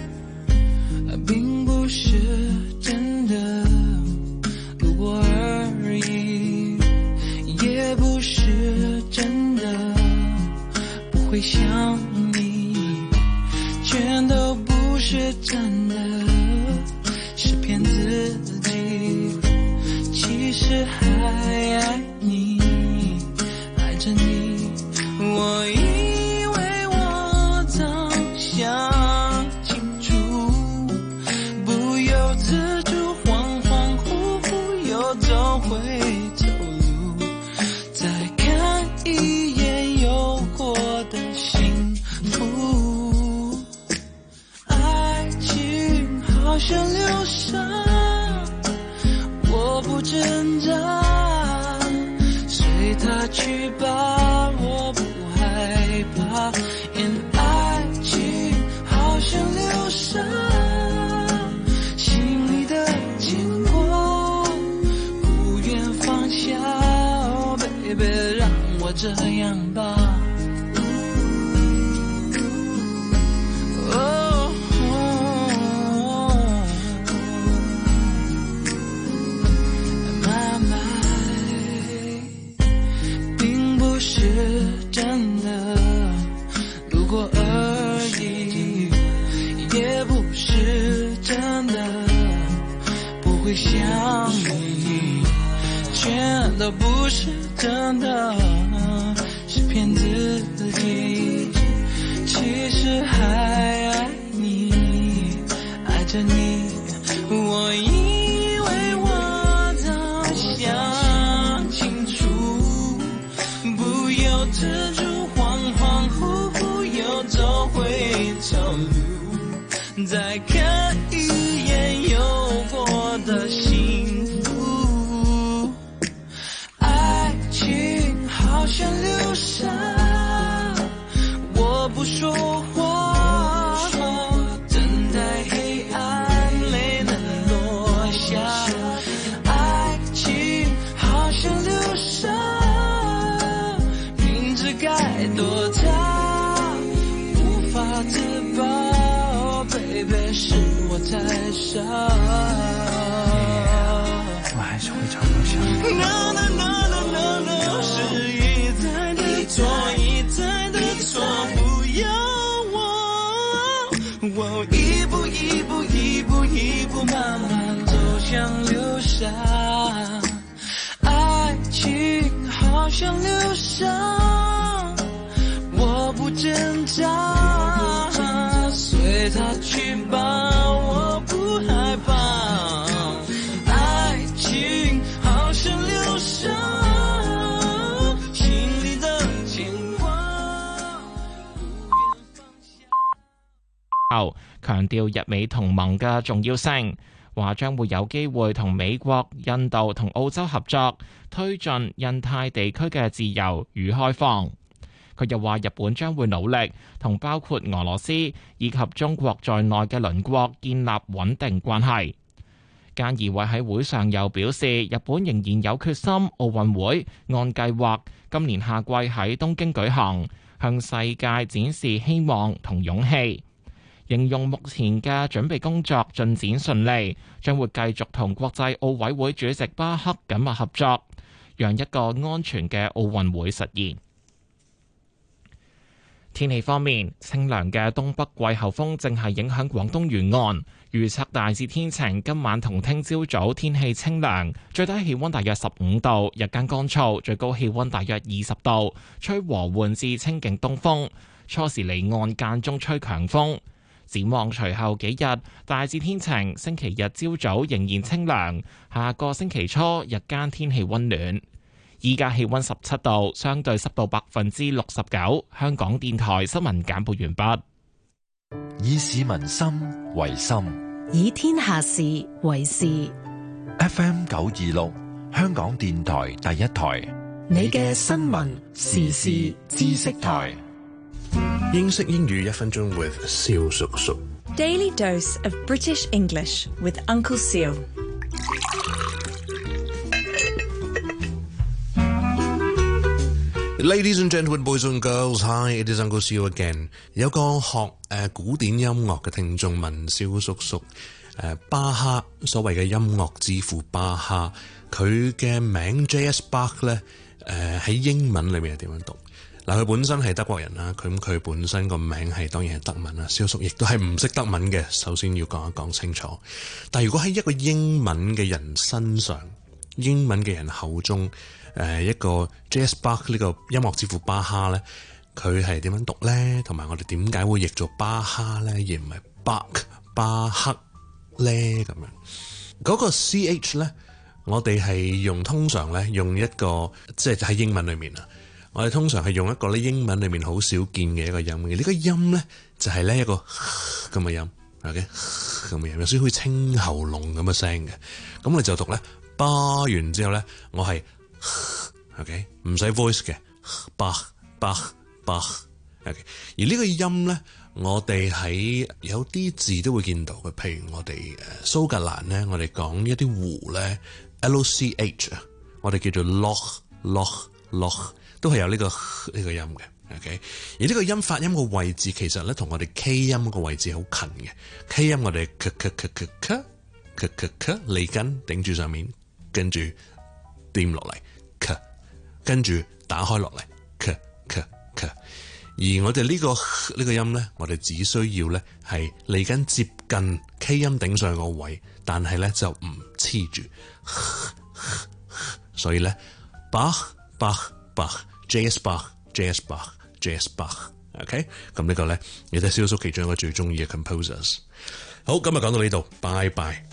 並不是真的路過而已，也不是真的不會想你，全都不是真的，是騙自己，其實還愛你，愛着你，我以為我早想清楚，不由自主恍恍惚惚又走回頭路，再看一眼有過的幸福，愛情好像流沙，我不掙扎，隨它去吧，我不害怕，因愛情好像流沙，心裡的牽掛不願放下，哦 baby， 讓我這樣吧。是真的路過而已，也不是真的不會想你，全都不是真的，是騙自己，其實還愛你，愛着你，我以為我早想清楚，不由自主恍恍惚惚又走回頭路，再看一眼有過的幸福，愛情好像流沙，我不說話，等待黑暗沒能落下，愛情好
抱 ，baby 是我太傻。
我还是会常常想你。
No no no no no no， 是一再的错，一再的错，不要我，我一步一步一步一步慢慢走向流沙，爱情好像流沙，我不挣扎，随它去吧，我不害怕。爱情好像流沙，心里的牵挂。
後強調日美同盟嘅重要性，話將會有機會同美國、印度同澳洲合作，推進印太地區嘅自由與開放。佢又話日本將會努力同包括俄羅斯以及中國在內嘅鄰國建立穩定關係。菅義偉喺會上又表示，日本仍然有決心，奧運會按計劃今年夏季喺東京舉行，向世界展示希望同勇氣。形容目前嘅準備工作進展順利，將會繼續同國際奧委會主席巴克緊密合作，讓一個安全嘅奧運會實現。天氣方面，清涼嘅東北季候風正係影響廣東沿岸，預測大致天晴，今晚同聽朝早天氣清涼，最低氣溫大約十五度，日間乾燥，最高氣溫大約二十度，吹和緩至清勁東風，初時離岸間中吹強風。展望隨後幾日大致天晴，星期日朝早仍然清涼，下個星期初日間天氣溫暖。依家氣溫十七度，相對濕度百分之六十九。香港電台新聞簡報完畢。
以市民心為心，
以天下事為事。
F M 九二六，香港電台第一台，
你嘅新聞時事知識台。
英式英語一分鐘 with 蕭叔叔。
Daily dose of British English with Uncle Seal。
Ladies and gentlemen, boys and girls, hi, it is Uncle Seal again。有個學誒、呃、古典音樂嘅聽眾問蕭叔叔，誒、呃、巴哈所謂嘅音樂之父巴哈，佢嘅名 J S Bach 咧，誒喺英文裏面係點樣讀？嗱，佢本身係德國人啦，咁佢本身個名係當然係德文啦。蕭叔亦都係唔識德文嘅，首先要講一講清楚。但係如果喺一個英文嘅人身上，英文嘅人口中，誒、呃、一個 J S Bach 呢個音樂之父巴哈咧，佢係點樣讀咧？同埋我哋點解會譯做巴哈咧，而唔係 Bach 巴克咧？咁樣嗰、那個 C H 咧，我哋係用通常咧用一個即係喺英文裏面啊。我哋通常係用一個咧英文裏面好少見嘅一個音嘅，呢、這個音咧就係咧一個咁嘅音 ，OK 咁嘅音，有少少好似清喉嚨咁嘅聲嘅。咁我哋就讀咧巴完之後咧，我係 OK 唔使 voice 嘅，巴巴巴 OK。而呢個音咧，我哋喺有啲字都會見到嘅，譬如我哋誒蘇格蘭咧，我哋講一啲湖咧 L C H 啊，我哋叫做 loch loch loch。都係有呢、這個呢、這個音嘅 ，OK。而呢個音發音個位置其實咧，同我哋 K 音個位置好近嘅。K 音我哋 k k k k k k k k 脷根頂住上面，跟住掂落嚟 k， 跟住打開落嚟 k k k。而我哋呢、這個呢、這個音咧，我哋只需要咧係脷根接近 K 音頂上個位，但係咧就唔黐住。所以咧 ，Bach Bach Bach。J S Bach，J S Bach，J S Bach，OK， 咁呢個咧，亦都係蕭叔其中一個最中意嘅 composers。好，今日講到呢度，拜拜。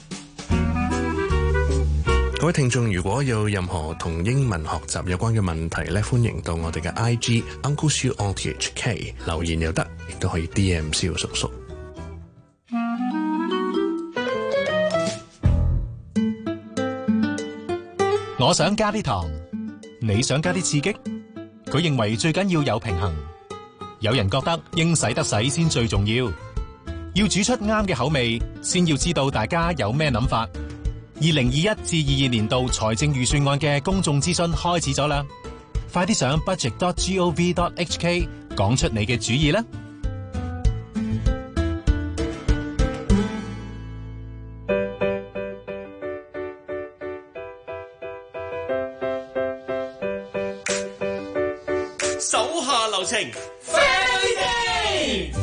各位聽眾，如果有任何同英文學習有關嘅問題咧，歡迎到我哋嘅 I G Uncle Siu on T H K 留言又得，亦都可以 D M 蕭叔叔。
我想加啲糖，你想加啲刺激？佢認為最緊要有平衡，有人覺得應使得使先最重要，要煮出啱嘅口味，先要知道大家有咩諗法。二零二一至二二年度財政預算案嘅公眾諮詢開始咗啦，快啲上 budget dot gov dot h k 講出你嘅主意啦！
手下留情 ，Family Day。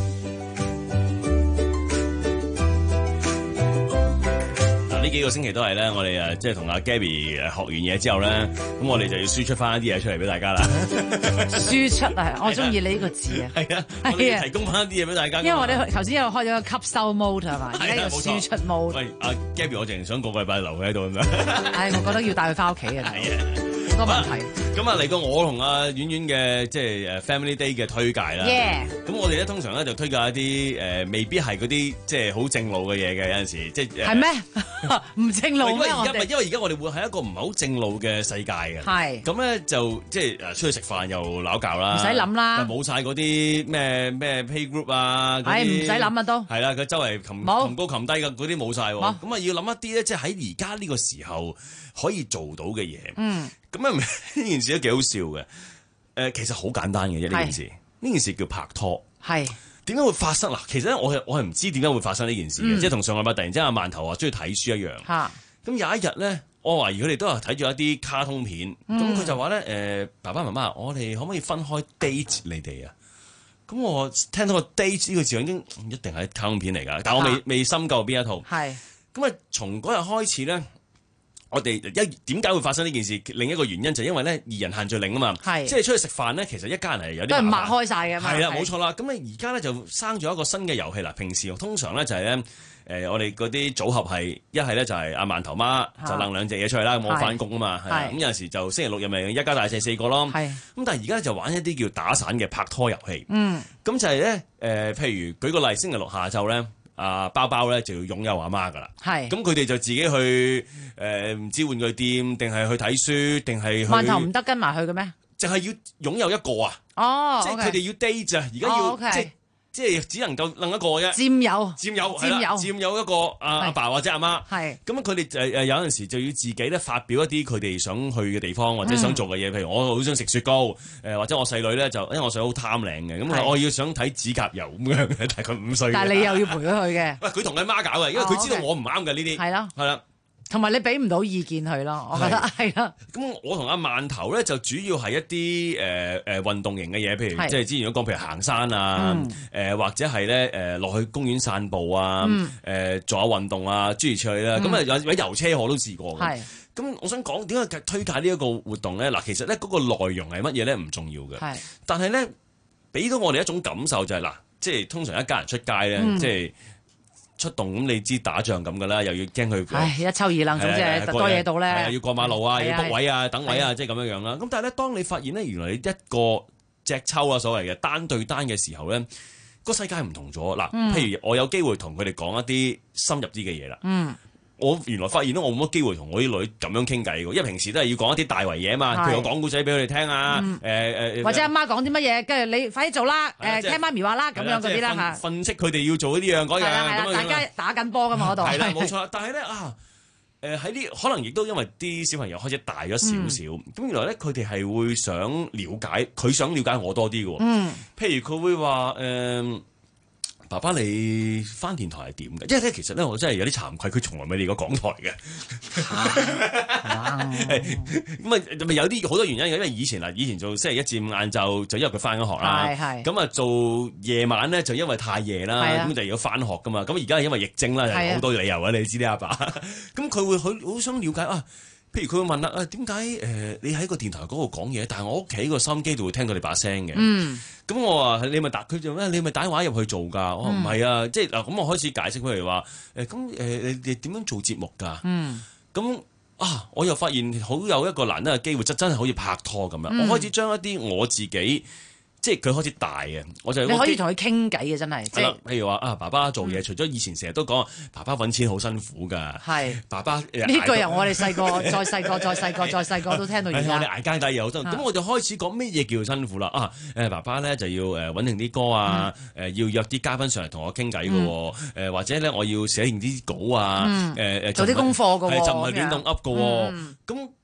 呢幾個星期都係咧，我哋誒即係同阿 Gabby 學完嘢之後咧，咁我哋就要輸出翻一啲嘢出嚟俾大家啦。
輸出啊，我中意你呢個字啊。
係啊，我哋要提供翻一啲嘢俾大家。
因為我哋頭先又開咗個吸收 mode 係嘛，而家又輸出 mode。
喂，阿 Gabby，我淨係想個個禮拜留佢喺度咁樣。
唉，我覺得要帶佢翻屋企啊。係啊。多問題。
咁啊嚟到我同阿婉婉嘅即係誒 Family Day 嘅推介啦。咁
Yeah.
我哋咧通常咧就推介一啲誒、呃、未必係嗰啲即係好正路嘅嘢嘅，有陣時即係。係咩？唔正路咩？因為而家因為而家我哋會係一個唔係好正路嘅世界嘅。係。咁咧就即係誒出去食飯又鬧交啦。唔使諗啦。冇晒嗰啲咩咩 playgroup 啊。係唔使諗啊都。係啦，佢周圍擒擒高擒低嘅嗰啲冇晒喎。咁啊要諗一啲咧，即係喺而家呢個時候可以做到嘅嘢。嗯。咁啊呢件事都幾好笑嘅，誒、呃、其實好簡單嘅啫呢件事，呢件事叫拍拖。係點解會發生嗱？其實咧我係我係唔知點解會發生呢件事嘅，嗯、即係同上個禮拜突然之間阿饅頭話中意睇書一樣。嚇、啊！咁有一日咧，我懷疑佢哋都係睇住一啲卡通片，咁佢、嗯、就話咧誒爸爸媽媽，我哋可唔可以分開 date 你哋啊？咁我聽到個 date 呢個字已經一定係卡通片嚟㗎，但我未、啊、未深究邊一套。係咁啊，從嗰日開始咧。我哋一點解會發生呢件事？另一個原因就係因為咧二人限聚令啊嘛，係即係出去食飯咧，其實一家人係有啲都係擘開晒嘅嘛。係啦，冇錯啦。咁咧而家咧就生咗一個新嘅遊戲啦。平時通常咧就係咧誒，我哋嗰啲組合係一係咧就係阿饅頭媽就掕兩隻嘢出嚟啦，我翻工啊嘛。係咁有陣時就星期六日咪一家大細四個咯。係咁，但係而家就玩一啲叫打散嘅拍拖遊戲。嗯，咁就係咧誒，譬如舉個例，星期六下晝咧。啊包包咧就要擁有阿媽噶啦，係咁佢哋就自己去誒唔、呃、知玩具店，定係去睇書，定係饅頭唔得跟埋去嘅咩？淨係要擁有一個啊！哦，即係佢哋要 date 咋，而家要、哦 okay、即係即係只能夠掕一個啫。佔有佔有佔有佔有一個阿阿爸或者阿媽，係咁佢哋誒誒有陣時就要自己咧發表一啲佢哋想去嘅地方或者想做嘅嘢，譬如我好想食雪糕，誒或者我細女咧就因為我細佬好貪靚嘅，咁我要想睇指甲油咁樣嘅，大概五歲。但係你又要陪佢去嘅。喂，佢同佢媽搞嘅，因為佢知道我唔啱嘅呢啲。係咯，係啦。同埋你俾唔到意見佢咯，我覺得係啦。咁我同阿饅頭咧就主要係一啲誒誒運動型嘅嘢，譬如即係之前講，譬如行山啊，誒、呃、或者係咧誒落去公園散步啊，誒、嗯呃、做下運動啊，諸如此類啦。咁啊有有遊車我都試過嘅。咁我想講點解推介呢一個活動咧？嗱，其實咧嗰個內容係乜嘢咧唔重要嘅，是但係咧俾到我哋一種感受就係、是、嗱，即係通常一家人出街咧，嗯、即係。出動咁你知打仗咁噶啦，又要驚佢，唉一抽二愣，總之係多嘢到咧，要過馬路啊，要 book 位啊，等位啊，即係咁樣樣啦。咁但係咧，當你發現咧，原來你一個隻抽啊，所謂嘅單對單嘅時候咧，個世界唔同咗。嗱，譬如我有機會同佢哋講一啲深入啲嘅嘢啦。嗯。我原來發現咧，我冇乜機會同我啲女咁樣傾偈嘅，因為平時都係要講一啲大圍嘢啊嘛，譬如我講故仔俾佢哋聽啊，誒誒，或者阿媽講啲乜嘢，跟住你快啲做啦，誒聽媽咪話啦，咁樣嗰啲啦嚇，訓斥佢哋要做呢啲樣嗰樣，咁大家打緊波噶嘛嗰度，係啦冇錯，但係咧啊誒喺呢可能亦都因為啲小朋友開始大咗少少，咁原來咧佢哋係會想了解，佢想了解我多啲嘅，嗯，譬如佢會話誒。爸爸，你返電台係點嘅？因為咧，其實咧，我真係有啲慚愧，佢從來未嚟過港台嘅。咁啊，咪有啲好多原因嘅，因為以前嗱，以前做星期一至五晏晝就因為佢返緊學啦。係係。咁啊，做夜晚咧就因為太夜啦，咁就要返學噶嘛。咁而家係因為疫症啦，有好多理由啊，你知啲阿爸。咁佢會好好想了解啊。譬如佢會問啦，啊點解誒你喺個電台嗰度講嘢，但係我屋企個收音機度會聽到你把聲嘅。嗯。咁我話你咪打佢做咩？你咪打電話入去做㗎。我話唔係啊，即係嗱咁我開始解釋，譬如話誒咁誒你哋點樣做節目㗎？嗯。咁啊，我又發現好有一個難得嘅機會，真真係好似拍拖咁樣。嗯、我開始將一啲我自己。即係佢開始大嘅，我就你可以同佢傾偈嘅，真係。係啦，譬如話啊，爸爸做嘢，除咗以前成日都講爸爸揾錢好辛苦㗎。係。爸爸呢句由我哋細個，再細個，再細個，再細個都聽到而家。我哋捱更抵夜好辛苦。咁我就開始講咩嘢叫辛苦啦？啊誒，爸爸咧就要誒揾定啲歌啊，誒要約啲嘉賓上嚟同我傾偈嘅喎。誒或者咧我要寫定啲稿啊，誒誒做啲功課嘅喎，就唔係亂咁噏嘅喎。咁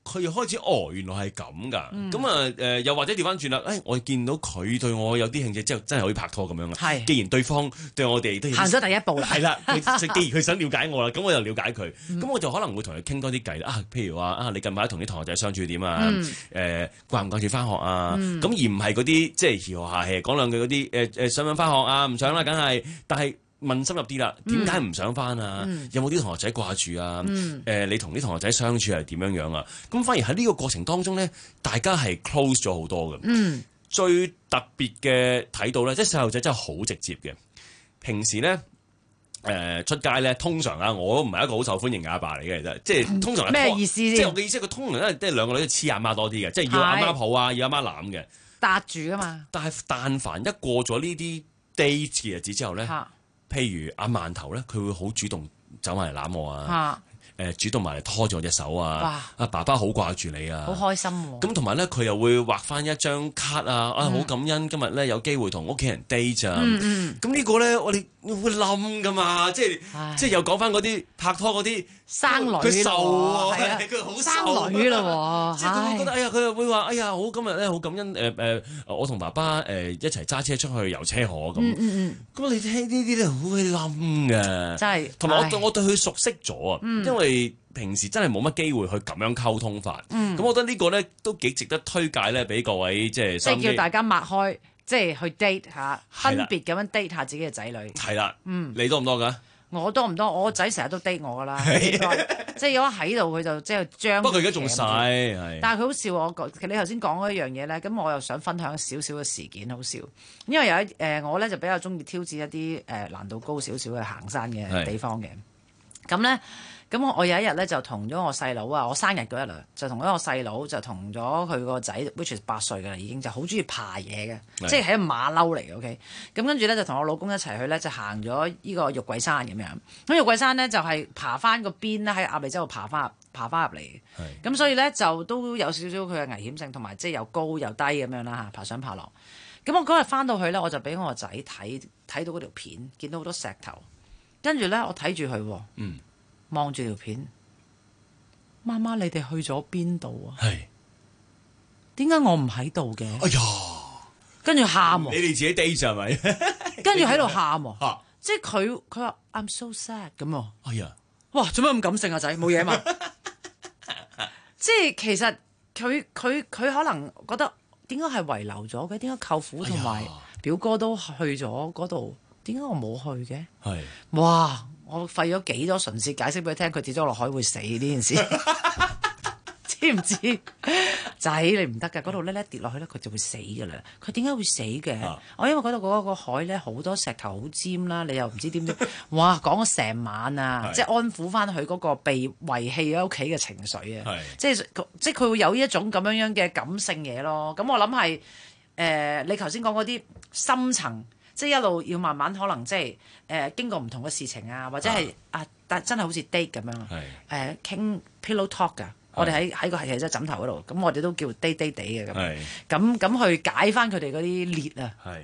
佢又開始哦，原來係咁㗎，咁、
嗯、
啊誒，又或者調翻轉啦，誒、哎，我見到佢對我有啲興趣之後，真係可以拍拖咁樣啦。係，既然對方對我哋都
行咗第一步啦，
係啦，既然佢想了解我啦，咁我就了解佢，咁、嗯、我就可能會同佢傾多啲偈啦。啊，譬如話啊，你近排同啲同學仔相處點啊？誒、嗯呃，掛唔掛住翻學啊？咁、嗯、而唔係嗰啲即係嘻下氣講兩句嗰啲誒誒，想唔想翻學啊？唔想啦，梗係，但係。問深入啲啦，點解唔想翻啊？嗯、有冇啲同學仔掛住啊？誒、嗯呃，你同啲同學仔相處係點樣樣啊？咁反而喺呢個過程當中咧，大家係 close 咗好多嘅。嗯，最特別嘅睇到咧，即係細路仔真係好直接嘅。平時咧，誒、呃、出街咧，通常啊，我都唔係一個好受歡迎嘅阿爸嚟嘅，其實即係通常
咩意思先？
即係我嘅意思，佢通常都係即係兩個女都黐阿媽多啲嘅，即係要阿媽抱啊，要阿媽攬嘅，
搭住噶嘛。但係
但凡一過咗呢啲 date 嘅日子之後咧。譬如阿饅頭咧，佢會好主動走埋嚟攬我啊！誒，主動埋嚟拖住我隻手啊！阿爸爸好掛住你啊！
好開心喎！
咁同埋咧，佢又會畫翻一張卡啊！啊，好感恩今日咧有機會同屋企人 date 啊！咁呢個咧，我哋會冧噶嘛！即係即係又講翻嗰啲拍拖嗰啲
生女
佢瘦啊，
佢好生女咯喎！
即係佢會覺得哎呀，佢又會話哎呀，好今日咧好感恩誒誒，我同爸爸誒一齊揸車出去遊車河咁。嗯嗯咁你聽呢啲咧好會冧嘅，真係。同埋我我對佢熟悉咗啊，因為。平時真係冇乜機會去咁樣溝通法，咁、嗯、我覺得呢個咧都幾值得推介咧，俾各位即係即
係叫大家擘開，即係去 date 下，分別咁樣 date 下自己嘅仔女。係啦，嗯，你多唔多噶？我多唔多？我個仔成日都 date 我噶啦，即係如果喺度佢就即係將。不過佢而家仲細，但係佢好笑我，你頭先講嗰一樣嘢咧，咁我又想分享少少嘅事件，好笑，因為有一誒、呃、我咧就比較中意挑戰一啲誒、呃、難度高少少嘅行山嘅地方嘅，咁咧。咁我我有一日咧就同咗我細佬啊，我生日嗰日啊，就同咗我細佬就同咗佢個仔 which is 八歲㗎啦，已經就好中意爬嘢嘅，即係係一個馬騮嚟嘅 OK。咁跟住咧就同我老公一齊去咧，就行咗呢個玉桂山咁樣。咁玉桂山咧就係爬翻個邊咧，喺鴨脷洲度爬翻爬翻入嚟嘅。咁所以咧就都有少少佢嘅危險性，同埋即係又高又低咁樣啦嚇，爬上爬落。咁我嗰日翻到去咧，我就俾我個仔睇睇到嗰條片，見到好多石頭，跟住咧我睇住佢。嗯。望住條片，媽媽，你哋去咗邊度啊？係，點解我唔喺度嘅？哎呀，跟住喊，你哋自己 date 係咪？跟住喺度喊，即係佢佢話 I'm so sad 咁啊！哎呀，哇，做咩咁感性啊仔？冇嘢嘛？即係其實佢佢佢可能覺得點解係遺留咗嘅？點解舅父同埋表哥都去咗嗰度？點解我冇去嘅？係，哇！我費咗幾多唇舌解釋俾佢聽，佢跌咗落海會死呢件事，知唔知？仔你唔得㗎，嗰度咧咧跌落去咧，佢就會死㗎啦。佢點解會死嘅？啊、我因為嗰度嗰個海咧好多石頭好尖啦，你又唔知點點，哇！講咗成晚啊，即係安撫翻佢嗰個被遺棄喺屋企嘅情緒啊，即係即係佢會有呢一種咁樣樣嘅感性嘢咯。咁我諗係誒，你頭先講嗰啲深層。即係一路要慢慢可能即係誒、呃、經過唔同嘅事情啊，或者係啊，啊，但真係好似 date 咁樣啊，誒傾 pillow talk 㗎，我哋喺喺個係即係枕頭嗰度，咁我哋都叫 date date 地嘅咁，咁咁去解翻佢哋嗰啲裂啊。係，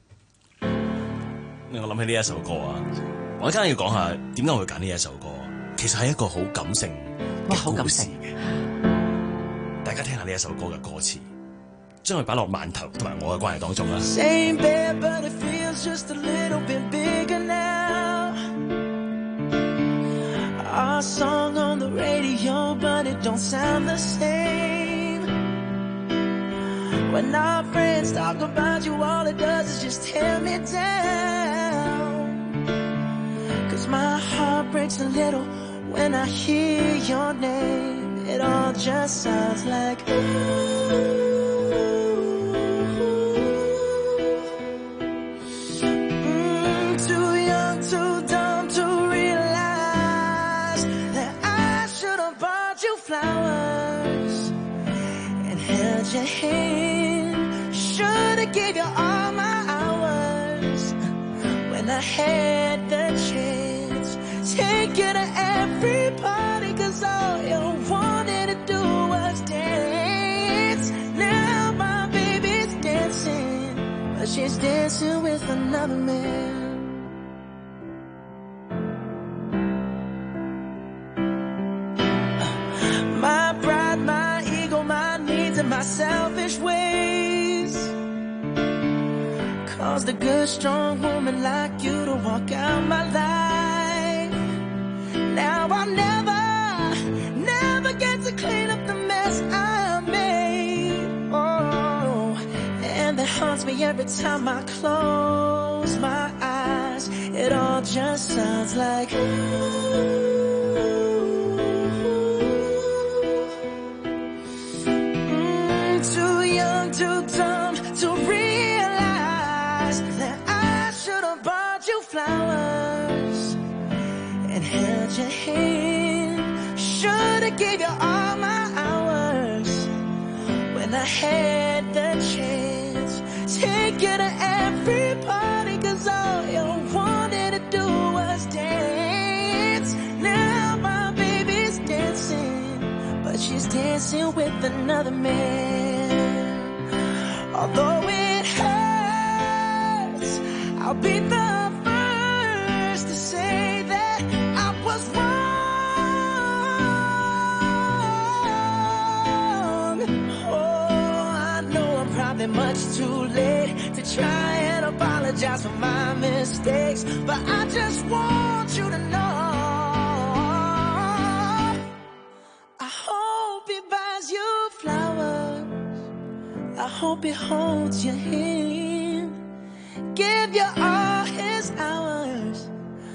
我諗起呢一首歌啊，我而家要講下點解我會揀呢一首歌，其實係一個好感性嘅故事嘅，大家聽下呢一首歌嘅歌詞。將佢擺落饅頭同埋我嘅關係當中啦。Same bed, but it feels just a little bit bigger now. Our song on the radio, but it don't sound the same. When our friends talk about you, all it does is just tear me down. Cause my heart breaks a little when I hear your name. It all just sounds like ooh. Flowers and held your hand. Should've gave you all my hours when I had the chance. Take you to every party, cause all you wanted to do was dance. Now my baby's dancing, but she's dancing with another man. My bride, my
selfish ways. Caused a good, strong woman like you to walk out my life. Now I'll never, never get to clean up the mess I made. Oh, and that haunts me every time I close my eyes. It all just sounds like ooh. Too dumb to realize that I should have bought you flowers and held your hand. Should have gave you all my hours when I had the chance. Take you to every party, cause all you wanted to do was dance. Now my baby's dancing, but she's dancing with another man. Although it hurts, I'll be the first to say that I was wrong. Oh, I know I'm probably much too late to try and apologize for my mistakes, but I just want you to know I hope he buys you flowers. I hope he holds your hand, give you all his hours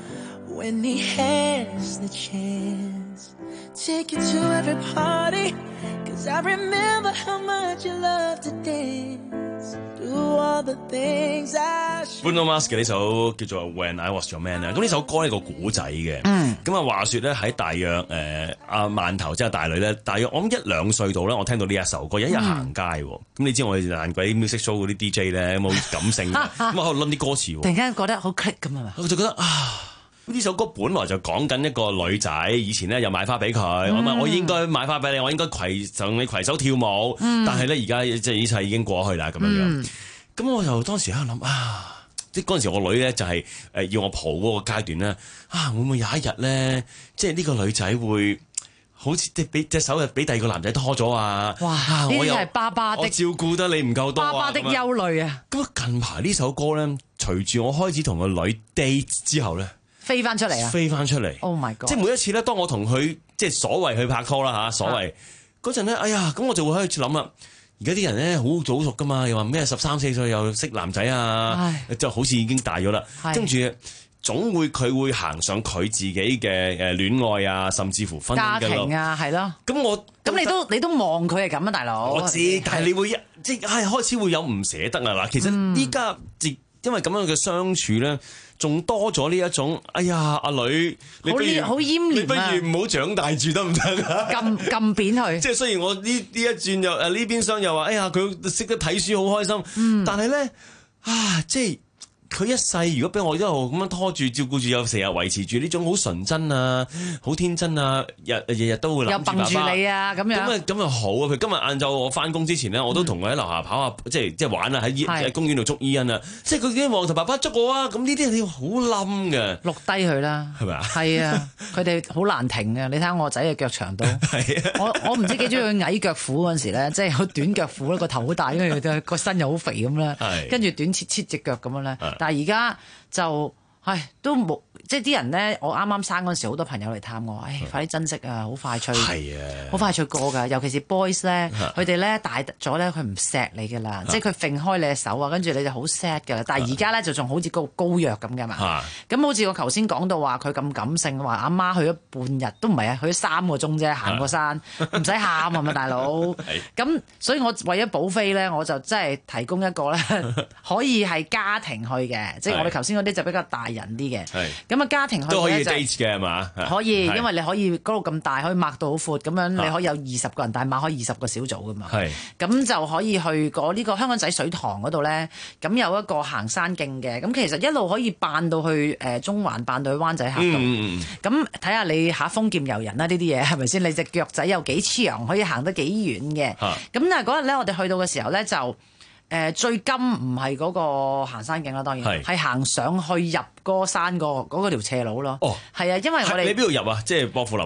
when he has the chance. Take you to every party, cause I remember how much you love to dance. Do all the things I should.
Bruno Mars 嘅呢首叫做 When I Was Your Man 啊，咁呢首歌係個古仔嘅，咁啊話説咧喺大約誒阿饅頭即係大女咧，大約我諗一兩歲度咧，我聽到呢一首歌，有一日行街喎，咁、嗯、你知我哋爛鬼 music show 嗰啲 D J 咧，冇感性，咁啊喺度攆啲歌詞喎，
突然間覺得好 click 咁啊嘛，
我就覺得啊。呢首歌本來就講緊一個女仔，以前咧又買花俾佢，嗯、我問我應該買花俾你，我應該攜同你攜手跳舞，嗯、但係咧而家即係一切已經過去啦咁樣樣。咁、嗯、我就當時喺度諗啊，即係嗰陣時我個女咧就係誒要我抱嗰個階段咧，啊會唔會有一日咧，即係呢個女仔會好似即係俾隻手又俾第二個男仔拖咗啊！
哇！呢啲係爸爸的，
我照顧得你唔夠多啊！
爸爸的憂慮啊！
咁近排呢首歌咧，隨住我開始同個女 date 之後咧。
飛翻出嚟啊！
飛翻出嚟
！Oh my god！
即係每一次咧，當我同佢即係所謂去拍拖啦嚇，所謂嗰陣咧，哎呀，咁我就會喺度諗啦。而家啲人咧好早熟噶嘛，又話咩十三四歲又識男仔啊，就好似已經大咗啦。跟住總會佢會行上佢自己嘅誒戀愛啊，甚至乎婚姻
家庭啊，係咯。
咁我
咁你都你都望佢係咁啊，大佬。
我知，但係你會即係係開始會有唔捨得啊嗱。其實依家因為咁樣嘅相處咧。仲多咗呢一種，哎呀，阿女，你不如
好奄
你不如唔好長大住得唔得啊？
撳撳扁佢。
即係雖然我呢呢一轉又誒呢邊廂又話，哎呀，佢識得睇書好開心，嗯、但係咧啊，即係。佢一世如果俾我一路咁樣拖住照顧住，又成日維持住呢種好純真啊、好天真啊，日日日都會諗住爸爸。
又揼住你啊，咁樣。咁
啊咁啊好啊！佢今日晏晝我翻工之前咧，我都同佢喺樓下跑下，即係即係玩啊，喺喺公園度捉伊人啊。即係佢已經望住爸爸捉我啊！咁呢啲你要好冧嘅。
錄低佢啦，
係咪啊？
係啊，佢哋好難停嘅。你睇下我仔嘅腳長度，我我唔知幾中意佢矮腳虎嗰陣時咧，即係好短腳虎咧，個頭好大，因為佢個身又好肥咁啦，跟住短切切隻腳咁樣咧。但係而家就唉都冇，即係啲人咧，我啱啱生嗰陣時，好多朋友嚟探我，唉，快啲珍惜啊，好快脆，係啊，好快脆過㗎。尤其是 boys 咧，佢哋咧大咗咧，佢唔錫你㗎啦，即係佢揈開你嘅手啊，跟住你就好 sad 㗎啦。但係而家咧就仲好似個膏藥咁㗎嘛。咁好似我頭先講到話，佢咁感性，話阿媽去咗半日都唔係啊，去咗三個鐘啫，行過山，唔使喊係咪大佬？咁所以我為咗保飛咧，我就真係提供一個咧，可以係家庭去嘅，即係我哋頭先嗰啲就比較大人啲嘅。咁啊，家庭去
都可以 date 嘅係嘛？
可以，因為你可以嗰度咁大，可以擘到好闊，咁樣你可以有二十個人，但係擘開二十個小組噶嘛。係，咁就可以去嗰呢個香港仔水塘嗰度咧，咁有一個行山徑嘅，咁其實一路可以扮到去誒中環，扮到去灣仔峽道。咁睇下你嚇豐儉由人啦，呢啲嘢係咪先？你隻腳仔有幾長，可以行得幾遠嘅。咁但係嗰日咧，我哋去到嘅時候咧就。誒、呃、最金唔係嗰個行山徑啦，當然係行上去入嗰山個嗰個條斜路咯。哦，係啊，因為我哋
你邊度入啊？即係薄扶林啊？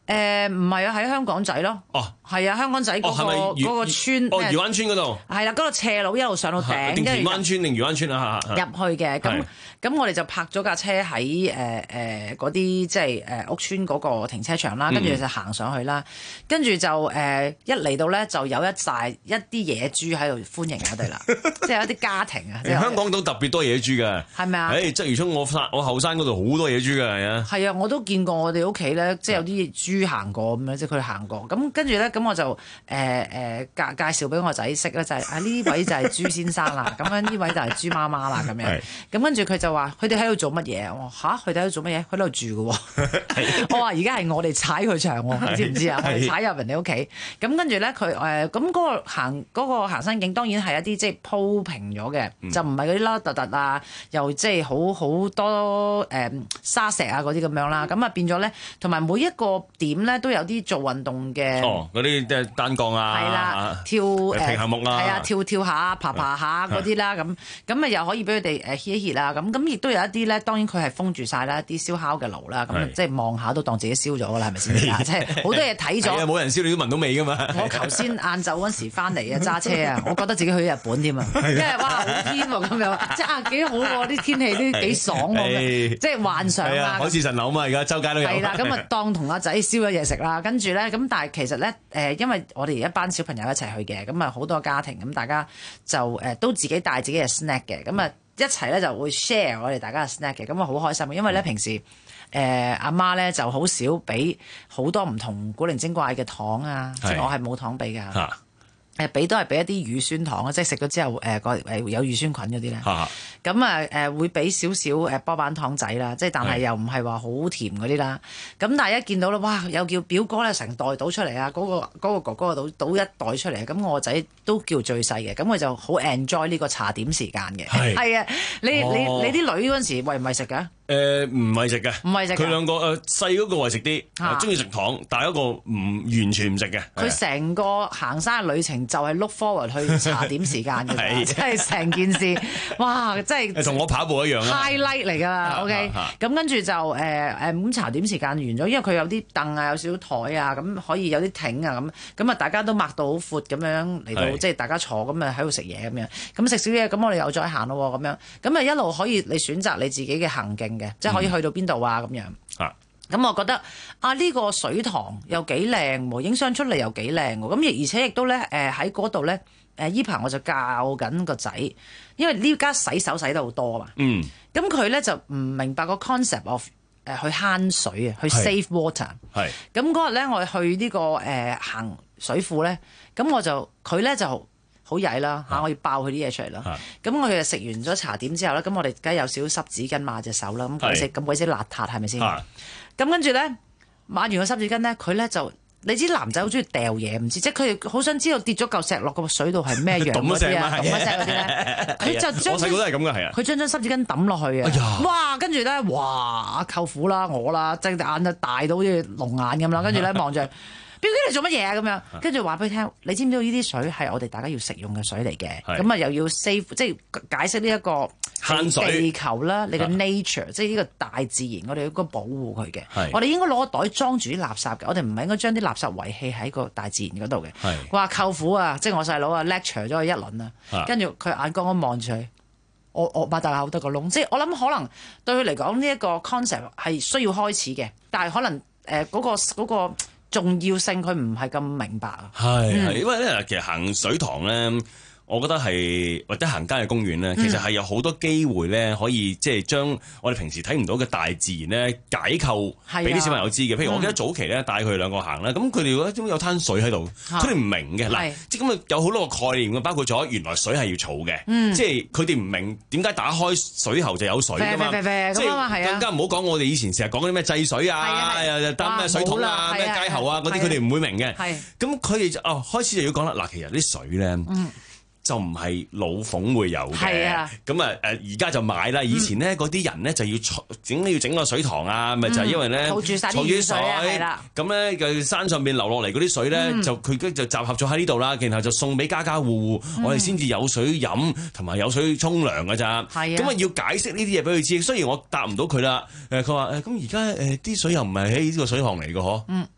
誒唔係啊，喺香港仔咯。
哦，
係啊，香港仔嗰、嗰個
哦
嗰個村。
哦，漁灣村嗰度。
係啦，嗰、嗰個斜路一路上到頂，
定田灣村定漁灣村啊？
入去嘅，咁咁我哋就泊咗架車喺誒誒嗰啲即係誒屋村嗰個停車場啦，跟住就行上去啦，跟住就誒、呃、一嚟到咧就有一寨一啲野豬喺度歡迎我哋啦，即係有啲家庭啊。
香港都特別多野豬㗎。係咪啊？誒，鰂魚涌我山我後山嗰度好多野豬㗎，係啊。
係啊，我都見過我哋屋企咧，即係有啲豬行過咁樣，即係佢哋行過。咁跟住咧，咁我就誒誒、呃、介介紹俾我仔識咧，就係、是、啊呢位就係豬先生啦，咁樣呢位就係豬媽媽啦，咁樣。咁跟住佢就話：佢哋喺度做乜嘢？我話嚇，佢哋喺度做乜嘢？佢喺度住嘅喎。我話而家係我哋踩佢場喎，你知唔知啊？我哋踩入人哋屋企。咁跟住咧，佢誒咁嗰個行嗰、嗰個行山徑，當然係一啲即係鋪平咗嘅，嗯、就唔係嗰啲凹凸凸啊，又即係好好多誒、嗯、沙石啊嗰啲咁樣啦。咁啊變咗咧，同埋每一個點咧都有啲做運動嘅。
哦，嗰啲即係單槓啊，
係啦，跳誒
平衡木啊，
係啊，跳跳下、爬爬下嗰啲啦。咁咁啊又可以俾佢哋誒歇一歇啦。咁咁亦都有一啲咧，當然佢係封住晒啦，啲燒烤嘅爐啦。咁即係望下都當自己燒咗㗎啦，係咪先？即係好多嘢睇咗。
冇人燒你都聞到味㗎嘛。
我頭先晏晝嗰時翻嚟啊，揸車啊，我覺得自己去日本添啊，因為哇好天喎咁樣，即係啊幾好喎，啲天氣都幾爽喎，即係幻想啦。
海市蜃樓嘛，而家周街都有。
係啦，咁啊當同阿仔燒咗嘢食啦，跟住咧咁，但係其實咧誒，因為我哋一班小朋友一齊去嘅，咁啊好多家庭，咁大家就誒都自己帶自己嘅 snack 嘅，咁啊一齊咧就會 share 我哋大家嘅 snack 嘅，咁啊好開心，因為咧平時。誒阿媽咧就好少俾好多唔同古靈精怪嘅糖啊，即係我係冇糖俾㗎。誒、啊、俾都係俾一啲乳酸糖啊，即係食咗之後誒個誒有乳酸菌嗰啲咧。咁啊誒會俾少少誒波板糖仔啦，即係但係又唔係話好甜嗰啲啦。咁但係一見到咧，哇！有叫表哥咧成袋倒出嚟啊，嗰、嗰個嗰個哥哥倒倒一袋出嚟，咁我個仔都叫最細嘅，咁佢就好 enjoy 呢個茶點時間嘅。係啊，你、哦、你你啲女嗰陣時餵唔餵食㗎？
誒唔係食嘅，
唔係食。
佢兩個誒細嗰個係食啲，中意食糖，大嗰個唔完全唔食嘅。
佢成個行山嘅旅程就係 look forward 去茶點時間嘅，即係成件事，哇！即係
同我跑步一樣啊
highlight 嚟㗎啦。OK，咁跟住就誒誒咁茶點時間完咗，因為佢有啲凳啊，有少少台啊，咁可以有啲艇啊，咁咁啊，大家都擘到好闊咁樣嚟到，即係大家坐咁啊喺度食嘢咁樣，咁食少嘢，咁我哋又再行咯咁樣，咁啊一路可以你選擇你自己嘅行徑。即係可以去到邊度啊咁樣，咁、嗯、我覺得啊呢、呢個水塘又幾靚喎，影相出嚟又幾靚喎，咁而而且亦都咧誒喺嗰度咧誒依排我就教緊個仔，因為呢家洗手洗得好多啊嘛，嗯，咁佢咧就唔明白個 concept of 誒、呃、去慳水啊，去 save water，係，咁嗰日咧我去呢、呢個誒、呃、行水庫咧，咁我就佢咧就。好曳啦嚇！我要爆佢啲嘢出嚟啦。咁我哋食完咗茶點之後咧，咁我哋梗係有少少濕紙巾抹隻手啦。咁鬼死咁鬼死邋遢係咪先？咁跟住咧抹完個濕紙巾咧，佢咧就你知男仔好中意掉嘢，唔知即係佢哋好想知道跌咗嚿石落個水度係咩樣嗰啲啊？揼一聲嗰啲咧，佢就將
我細個都係咁嘅，係啊！
佢將張濕紙巾抌落去啊！哇！跟住咧，哇！舅父啦，我啦，即係眼就大到好似龍眼咁啦。跟住咧望住。表姐你做乜嘢啊？咁樣跟住話俾佢聽，你知唔知道呢啲水係我哋大家要食用嘅水嚟嘅？咁啊又要 save，即係解釋呢一個慳水地球啦，你嘅 nature，即係呢個大自然，我哋應該保護佢嘅。我哋應該攞個袋裝住啲垃圾嘅，我哋唔係應該將啲垃圾遺棄喺個大自然嗰度嘅。話舅父啊，即係我細佬啊 lecture 咗佢一輪啊，跟住佢眼光咁望住佢，我我擘大口得個窿，即係我諗可能對佢嚟講呢一個 concept 係需要開始嘅，但係可能誒嗰個嗰個。嗰個重要性佢唔係咁明白啊，
係係，因為咧其實行水塘咧，我覺得係或者行街嘅公園咧，其實係有好多機會咧，可以即係將我哋平時睇唔到嘅大自然咧解構俾啲小朋友知嘅。譬如我記得早期咧帶佢哋兩個行啦，咁佢哋覺得點解有灘水喺度，佢哋唔明嘅嗱，即係咁啊有好多個概念嘅，包括咗原來水係要儲嘅，即係佢哋唔明點解打開水喉就有水㗎嘛，即係更加唔好講我哋以前成日講嗰啲咩制水啊，又擔咩水桶啊、咩街喉啊嗰啲，佢哋唔會明嘅。咁佢哋就哦開始就要講啦，嗱其實啲水咧。就唔係老馮會有嘅，咁啊誒而家就買啦。以前咧嗰啲人咧就要整要整個水塘啊，咪、嗯、就係因為咧儲住晒啲雨水，咁咧嘅山上邊流落嚟嗰啲水咧、嗯，就佢就集合咗喺呢度啦，然後就送俾家家戶戶，嗯、我哋先至有水飲同埋有水沖涼㗎咋。咁啊要解釋呢啲嘢俾佢知，雖然我答唔到佢啦。誒佢話誒咁而家誒啲水又唔係喺呢個水塘嚟嘅嗬。嗯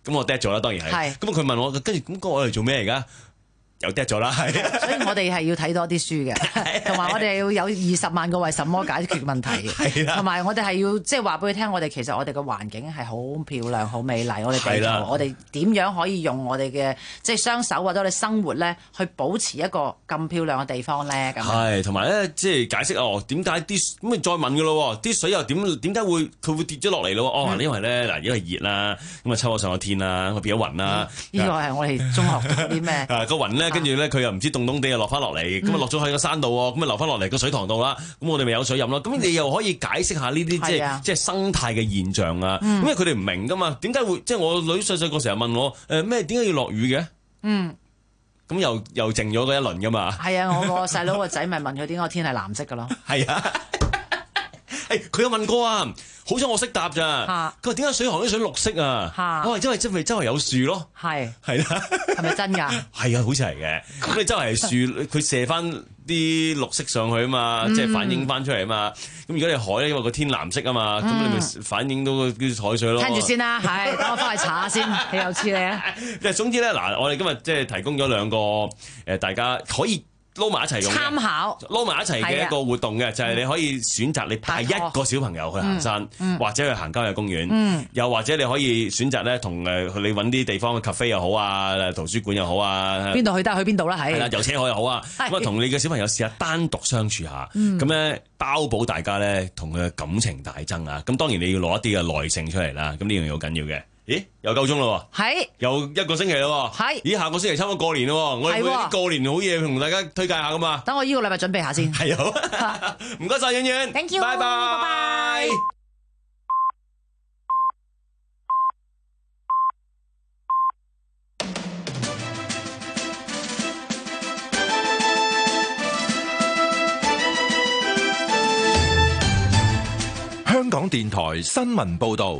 咁我 dead 咗啦，當然係。咁佢問我，跟住咁我嚟做咩而家？又 dead 咗啦，係。
所以我哋係要睇多啲書嘅，同埋我哋要有二十萬個為什麼解決問題嘅，同埋我哋係要即係話俾佢聽，我哋其實我哋嘅環境係好漂亮、好美麗，我哋地球，我哋點樣可以用我哋嘅即係雙手或者我哋生活咧，去保持一個咁漂亮嘅地方咧？咁
係，同埋咧即係解釋哦，點解啲咁咪再問㗎咯？啲水又點點解會佢會跌咗落嚟咯？哦，因為咧嗱，因為熱啦，咁啊抽咗上個天啦，咁變咗雲啦。
呢個係我哋中學讀啲咩？
啊個雲咧。跟住咧，佢又唔知凍凍地又落翻落嚟，咁啊落咗喺個山度喎，咁啊流翻落嚟個水塘度啦，咁我哋咪有水飲咯。咁你又可以解釋下呢啲即係即係生態嘅現象啊。因為佢哋唔明噶嘛，點解會即係我女細細個成日問我誒咩點解要落雨嘅？嗯，咁又又靜咗嗰一輪噶嘛。係啊，我個細佬個仔咪問佢點解個天係藍色噶咯。係啊，誒佢有問過啊。好彩我識答咋，佢話點解水塘啲水綠色啊？我話因為真係周圍有樹咯，係係啦，係咪真㗎？係啊，好似係嘅。咁你周圍係樹，佢射翻啲綠色上去啊嘛，即係反映翻出嚟啊嘛。咁如果你海咧，因為個天藍色啊嘛，咁你咪反映到啲海水咯。聽住先啦，係等我翻去查下先，你又似你啊？即係總之咧，嗱，我哋今日即係提供咗兩個誒，大家可以撈埋一齊用參考，撈埋一齊嘅一個活動嘅，就係你可以選擇你帶一個小朋友去行山，或者去行郊野公園，又或者你可以選擇咧同誒你揾啲地方嘅 cafe 又好啊，圖書館又好啊，邊度去得去邊度啦，係啦，遊車河又好啊，咁啊同你嘅小朋友試下單獨相處下，咁咧包保大家咧同佢嘅感情大增啊！咁當然你要攞一啲嘅耐性出嚟啦，咁呢樣嘢好緊要嘅。咦，又夠鐘咯喎！係，又一個星期咯喎！係，咦，下個星期差唔多過年咯喎！我哋會啲過年好嘢同大家推介下噶嘛。等我呢個禮拜準備下先。係啊，唔該晒，遠遠。Thank you。拜拜。拜拜。
香港電台新聞報導。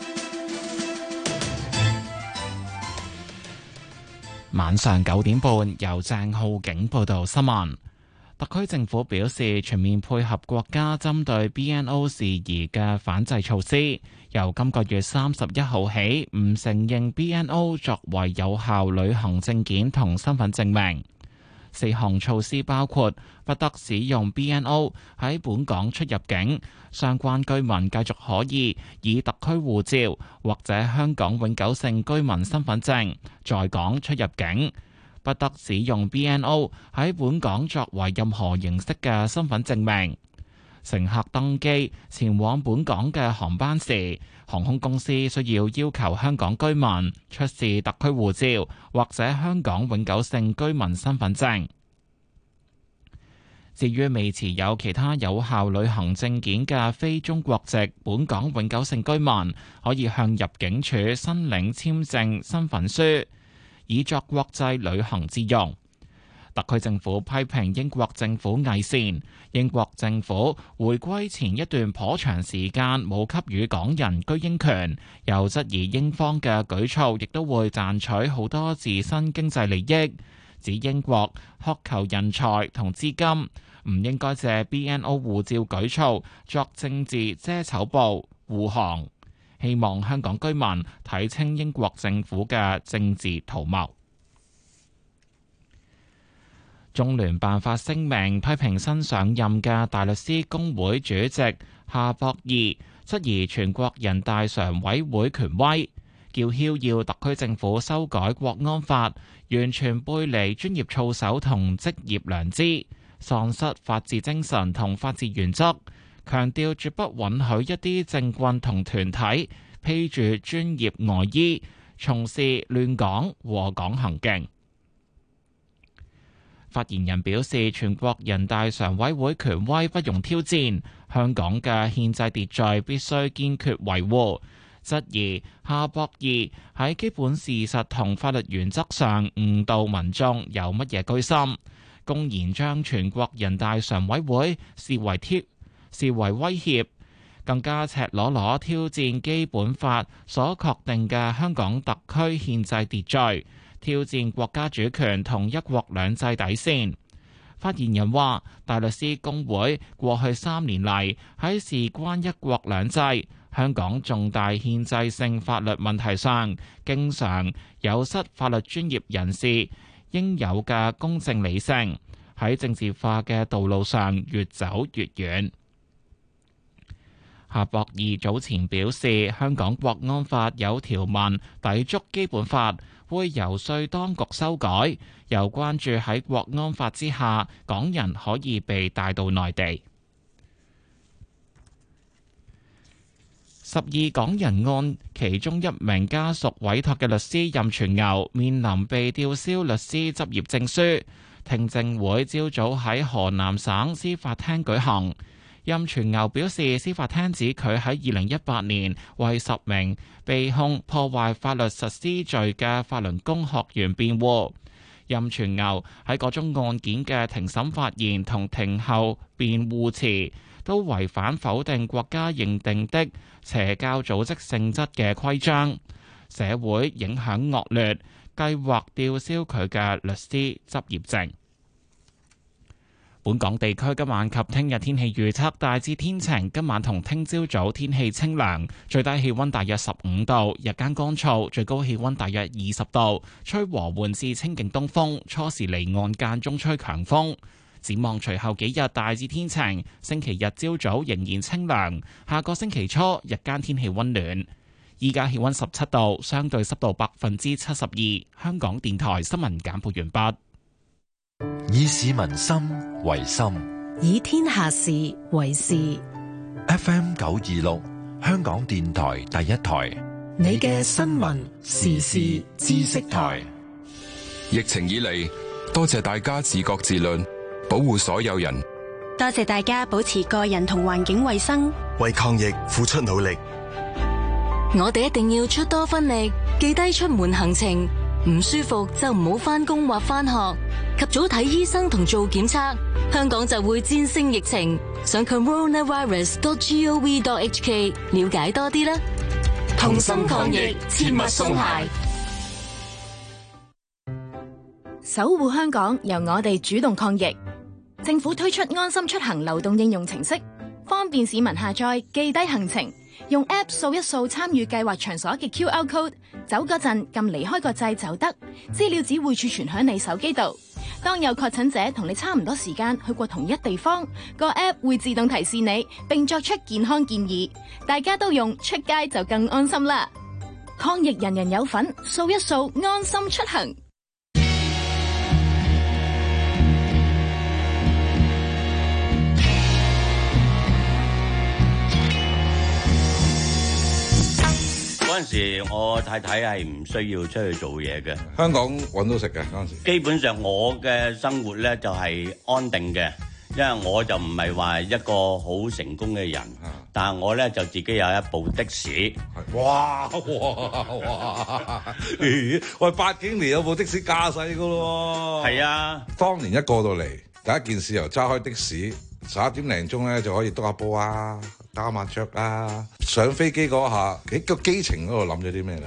晚上九點半，由鄭浩景報道新聞。特區政府表示，全面配合國家針對 B N O 事宜嘅反制措施，由今個月三十一號起，唔承認 B N O 作為有效旅行證件同身份證明。四項措施包括不得使用 B N O 喺本港出入境，相關居民繼續可以以特區護照或者香港永久性居民身份證在港出入境；不得使用 B N O 喺本港作為任何形式嘅身份證明。乘客登機前往本港嘅航班時，航空公司需要要求香港居民出示特區護照或者香港永久性居民身份證。至於未持有其他有效旅行證件嘅非中國籍本港永久性居民，可以向入境處申領簽證身份書，以作國際旅行之用。特區政府批評英國政府偽善，英國政府回歸前一段頗長時間冇給予港人居英權，又質疑英方嘅舉措亦都會賺取好多自身經濟利益，指英國渴求人才同資金，唔應該借 B N O 護照舉措作政治遮醜布護航，希望香港居民睇清英國政府嘅政治圖謀。中聯辦發聲明批評新上任嘅大律師公會主席夏博義，質疑全國人大常委會權威，叫囂要特區政府修改國安法，完全背離專業操守同職業良知，喪失法治精神同法治原則，強調絕不允許一啲政棍同團體披住專業外衣，從事亂港禍港行徑。發言人表示，全國人大常委會權威不容挑戰，香港嘅憲制秩序必須堅決維護。質疑夏博義喺基本事實同法律原則上誤導民眾有乜嘢居心，公然將全國人大常委會視為挑視為威脅，更加赤裸裸挑戰基本法所確定嘅香港特區憲制秩序，挑戰國家主權同一國兩制底線。 發言人話，大律師公會過去三年嚟喺事關一國兩制、香港重大憲制性法律問題上，經常有失法律專業人士應有嘅公正理性，喺政治化嘅道路上越走越遠。夏博義早前表示，香港國安法有條文抵觸基本法，會遊說當局修改，又關注喺國安法之下，港人可以被帶到內地。十二港人案其中一名家屬委託嘅律師任全牛面臨被吊銷律師執業證書，聽證會朝早喺河南省司法廳舉行。任全牛表示，司法廳指佢喺二零一八年為十名被控破壞法律實施罪嘅法輪功學員辯護。任全牛喺嗰宗案件嘅庭審發言同庭後辯護詞都違反否定國家認定的邪教組織性質嘅規章，社會影響惡劣，計劃吊銷佢嘅律師執業證。本港地區今晚及聽日天氣預測大致天晴，今晚同聽朝早天氣清涼，最低氣溫大約十五度，日間乾燥，最高氣溫大約二十度，吹和緩至清勁東風，初時離岸間中吹強風。展望隨後幾日大致天晴，星期日朝早仍然清涼，下個星期初日間天氣溫暖。依家氣溫十七度，相對濕度百分之七十二。香港電台新聞簡報完畢。
以市民心為心，
以天下事為事。
F M 九二六，香港電台第一台，
你嘅新聞時事知識台。
疫情以嚟，多謝大家自覺自律，保護所有人。
多謝大家保持個人同環境衛生，
為抗疫付出努力。
我哋一定要出多分力，記低出門行程，唔舒服就唔好返工或返學，及早睇醫生同做檢測，香港就會戰勝疫情。上 coronavirus dot gov dot hk 了解多啲啦。同心抗疫，切勿鬆懈。
守護香港，由我哋主動抗疫。政府推出安心出行流動應用程式，方便市民下載記低行程，用 App 掃一掃參與計劃場所嘅 Q R code， 走嗰陣撳離開個掣就得，資料只會儲存喺你手機度。當有確診者同你差唔多時間去過同一地方，個 App 會自動提示你，並作出健康建議。大家都用，出街就更安心啦！抗疫人人有份，掃一掃安心出行。
嗰陣時，我太太係唔需要出去做嘢嘅。
香港揾到食嘅嗰陣時，
基本上我嘅生活咧就係安定嘅，因為我就唔係話一個好成功嘅人，啊、但係我咧就自己有一部的士。
哇哇哇！喂，八幾年有部的士駕駛噶咯喎。
係啊，
當年一過到嚟，第一件事由揸開的士，十一點零鐘咧就可以篤下波啊！打麻雀啊！上飛機嗰下，喺個機程嗰度諗咗啲咩咧？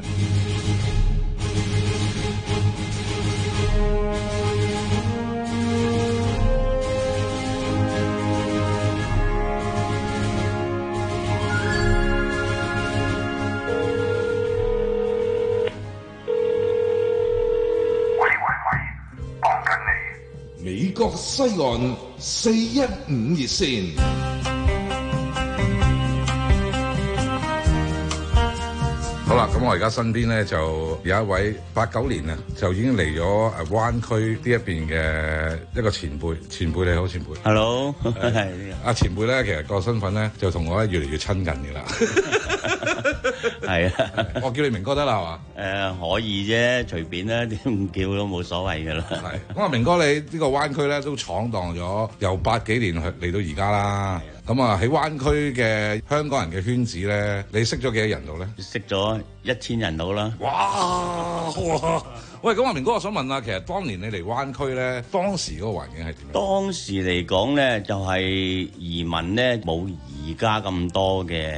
喂喂喂，幫緊你！
美國西岸四一五熱線。
好啦，咁我而家身邊咧就有一位八九年啊，就已經嚟咗誒灣區呢一邊嘅一個前輩，前輩你好，前輩。
Hello，係
阿前輩咧，其實個身份咧就同我咧越嚟越親近嘅啦。
係啊，
我叫你明哥得啦，係嘛？
誒，可以啫，隨便啦，點唔叫都冇所謂噶啦。
係咁啊，明哥你呢個灣區咧都闖蕩咗由八幾年去嚟到而家啦。咁啊喺灣區嘅香港人嘅圈子咧，你識咗幾多人度咧？
識咗一千人到啦。
哇！哇！喂，咁阿明哥，我想問下，其實當年你嚟灣區咧，當時嗰個環境係點樣？
當時嚟講咧，就係移民咧冇而家咁多嘅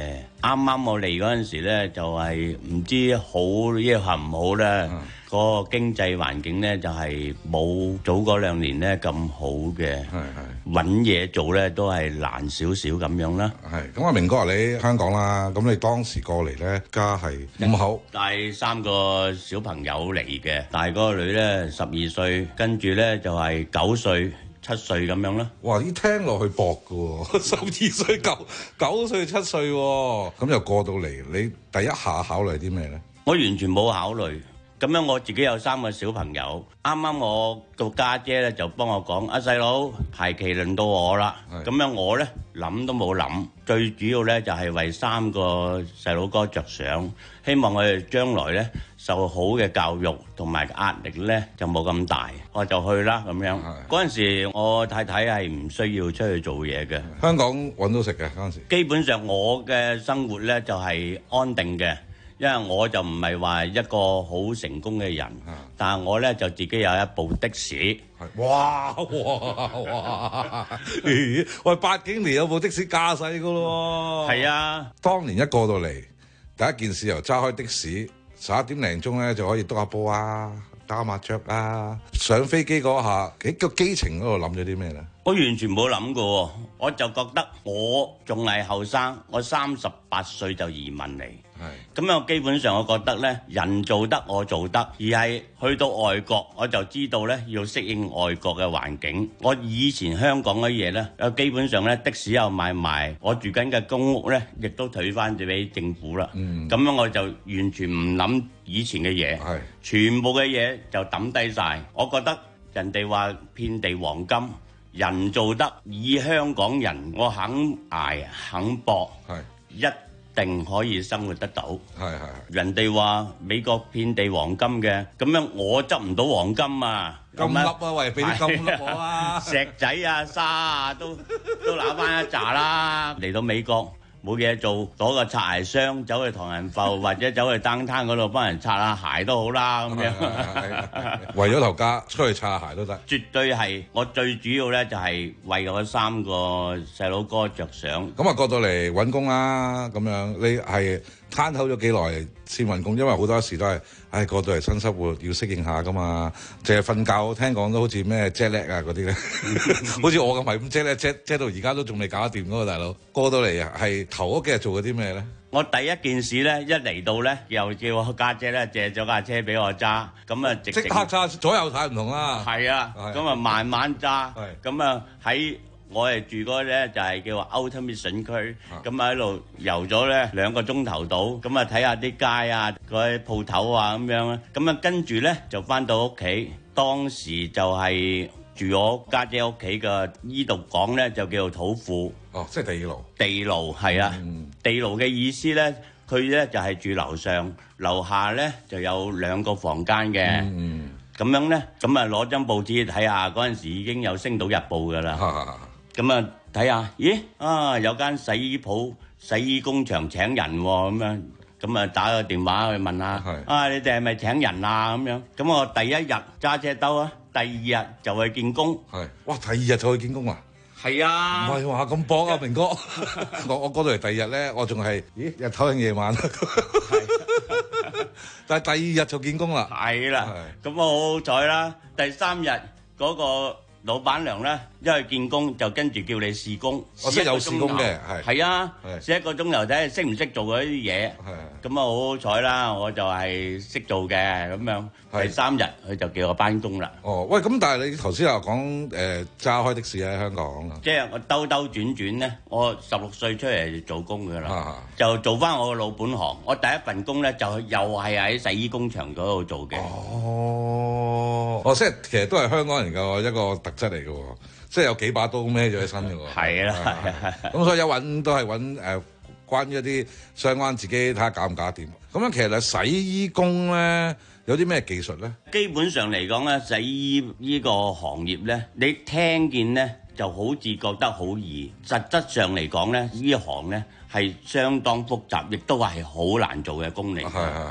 啱啱我嚟嗰陣時咧，就係唔知好抑或唔好咧。嗰個經濟環境咧就係冇早嗰兩年咧咁好嘅，揾嘢做咧都係難少少咁樣啦。
係咁啊，明哥你喺香港啦，咁你當時過嚟咧，家係五口，
帶三個小朋友嚟嘅，大嗰個女咧十二歲，跟住咧就係九歲、七歲咁樣啦。
哇！啲聽落去薄㗎喎，十二歲、九九歲、七歲喎，咁又過到嚟，你第一下考慮啲咩咧？
我完全冇考慮。咁樣我自己有三個小朋友，啱啱我個家姐咧就幫我講：阿細佬排期輪到我啦。咁樣我咧諗都冇諗，最主要咧就係為三個細佬哥着想，希望佢哋將來咧受好嘅教育同埋壓力咧就冇咁大，我就去啦咁樣。嗰陣時我太太係唔需要出去做嘢嘅，
香港揾到食嘅嗰陣時。
基本上我嘅生活咧就係安定嘅。因為我就唔係話一個好成功嘅人，但係我咧就自己有一部的士。
哇哇哇！喂，八幾年有部的士駕駛噶咯喎。
係啊，
當年一過到嚟，第一件事由揸開的士，十一點零鐘咧就可以篤下波啊，打麻雀啊。上飛機嗰下，喺個機程嗰度諗咗啲咩咧？
我完全冇諗過，我就覺得我仲係後生，我三十八歲就移民嚟。咁樣基本上我覺得咧，人做得我做得，而係去到外國我就知道咧要適應外國嘅環境。我以前香港嘅嘢咧，有基本上咧的士又買埋，我住緊嘅公屋咧亦都退翻咗俾政府啦。咁、嗯、樣我就完全唔諗以前嘅嘢，全部嘅嘢就抌低晒。我覺得人哋話遍地黃金。人做得，以香港人，我肯捱肯搏，一定可以生活得到。
係係。
人哋話美國遍地黃金嘅，咁樣我執唔到黃金啊！
金粒啊，喂，俾啲金粒我啊！
石仔啊、沙啊，都都攞翻一紮啦。嚟到美國冇嘢做，攞個擦鞋箱走去唐人埠或者走去單攤嗰度幫人擦下鞋都好啦，咁樣。
為咗頭家出去擦下鞋都得。
絕對係，我最主要咧就係為我三個細佬哥着想。
咁啊過到嚟揾工啦，咁樣你係攤透咗幾耐先揾工？因為好多時都係，唉過到嚟新生活要適應下噶嘛。淨係瞓覺，聽講都好似咩 jet lag 啊嗰啲咧，好似我咁係咁 jet lag jet jet 到而家都仲未搞得掂嗰個大佬。過到嚟啊，係頭嗰幾日做過啲咩咧？
我第一件事咧，一嚟到咧，又叫我家姐咧借咗架車俾我揸，咁啊直
即刻揸，左右睇唔同啦。
係啊，咁啊慢慢揸，咁啊喺我哋住嗰個咧就係叫話 Outer Mission區，咁啊喺度遊咗咧兩個鐘頭到，咁啊睇下啲街啊、嗰啲鋪頭啊咁樣啦，咁啊跟住咧就翻到屋企，當時就係住我家姐屋企嘅，依度講咧就叫做土庫。
哦，即係地牢。
地牢係啊，嗯、地牢嘅意思咧，佢咧就係住樓上，樓下咧就有兩個房間嘅。嗯，咁樣咧，咁啊攞張報紙睇下，嗰陣時已經有《星島日報》噶啦。咁啊睇下，咦啊有間洗衣鋪、洗衣工場請人喎，咁樣，咁啊打個電話去問下，啊你哋係咪請人啊？咁樣，咁我第一日揸車兜啊，第二日就去見工。
係，哇！第二日就去見工啊？
係啊，
唔係話咁搏啊，明哥！我我過到嚟第二日咧，我仲係，咦日頭定夜晚？但係第二日就見工啦。
係啦，咁我好好彩啦。第三日嗰個老闆娘咧，一去見工就跟住叫你試工，
我識有試工嘅，係
係啊，試一個鐘頭睇下識唔識做嗰啲嘢。咁啊好好彩啦，我就係識做嘅咁樣。第三日佢就叫我返工啦。
哦，喂，咁但係你頭先又講誒揸開的士喺香港，
即係我兜兜轉轉咧，我十六歲出嚟做工㗎啦，就做翻我個老本行。我第一份工咧就又係喺洗衣工場嗰度做嘅。
哦，哦，即係其實都係香港人嘅一個特質嚟嘅喎，即係有幾把刀孭咗喺身嘅喎。
係啦，係係。
咁所以一揾都係揾誒關於一啲相關自己睇下搞唔搞掂。咁樣其實洗衣工咧有啲咩技術咧？
基本上嚟講咧，洗衣呢個行業咧，你聽見咧就好似覺得好易，實質上嚟講咧，呢行咧係相當複雜，亦都係好難做嘅工嚟。
係係係。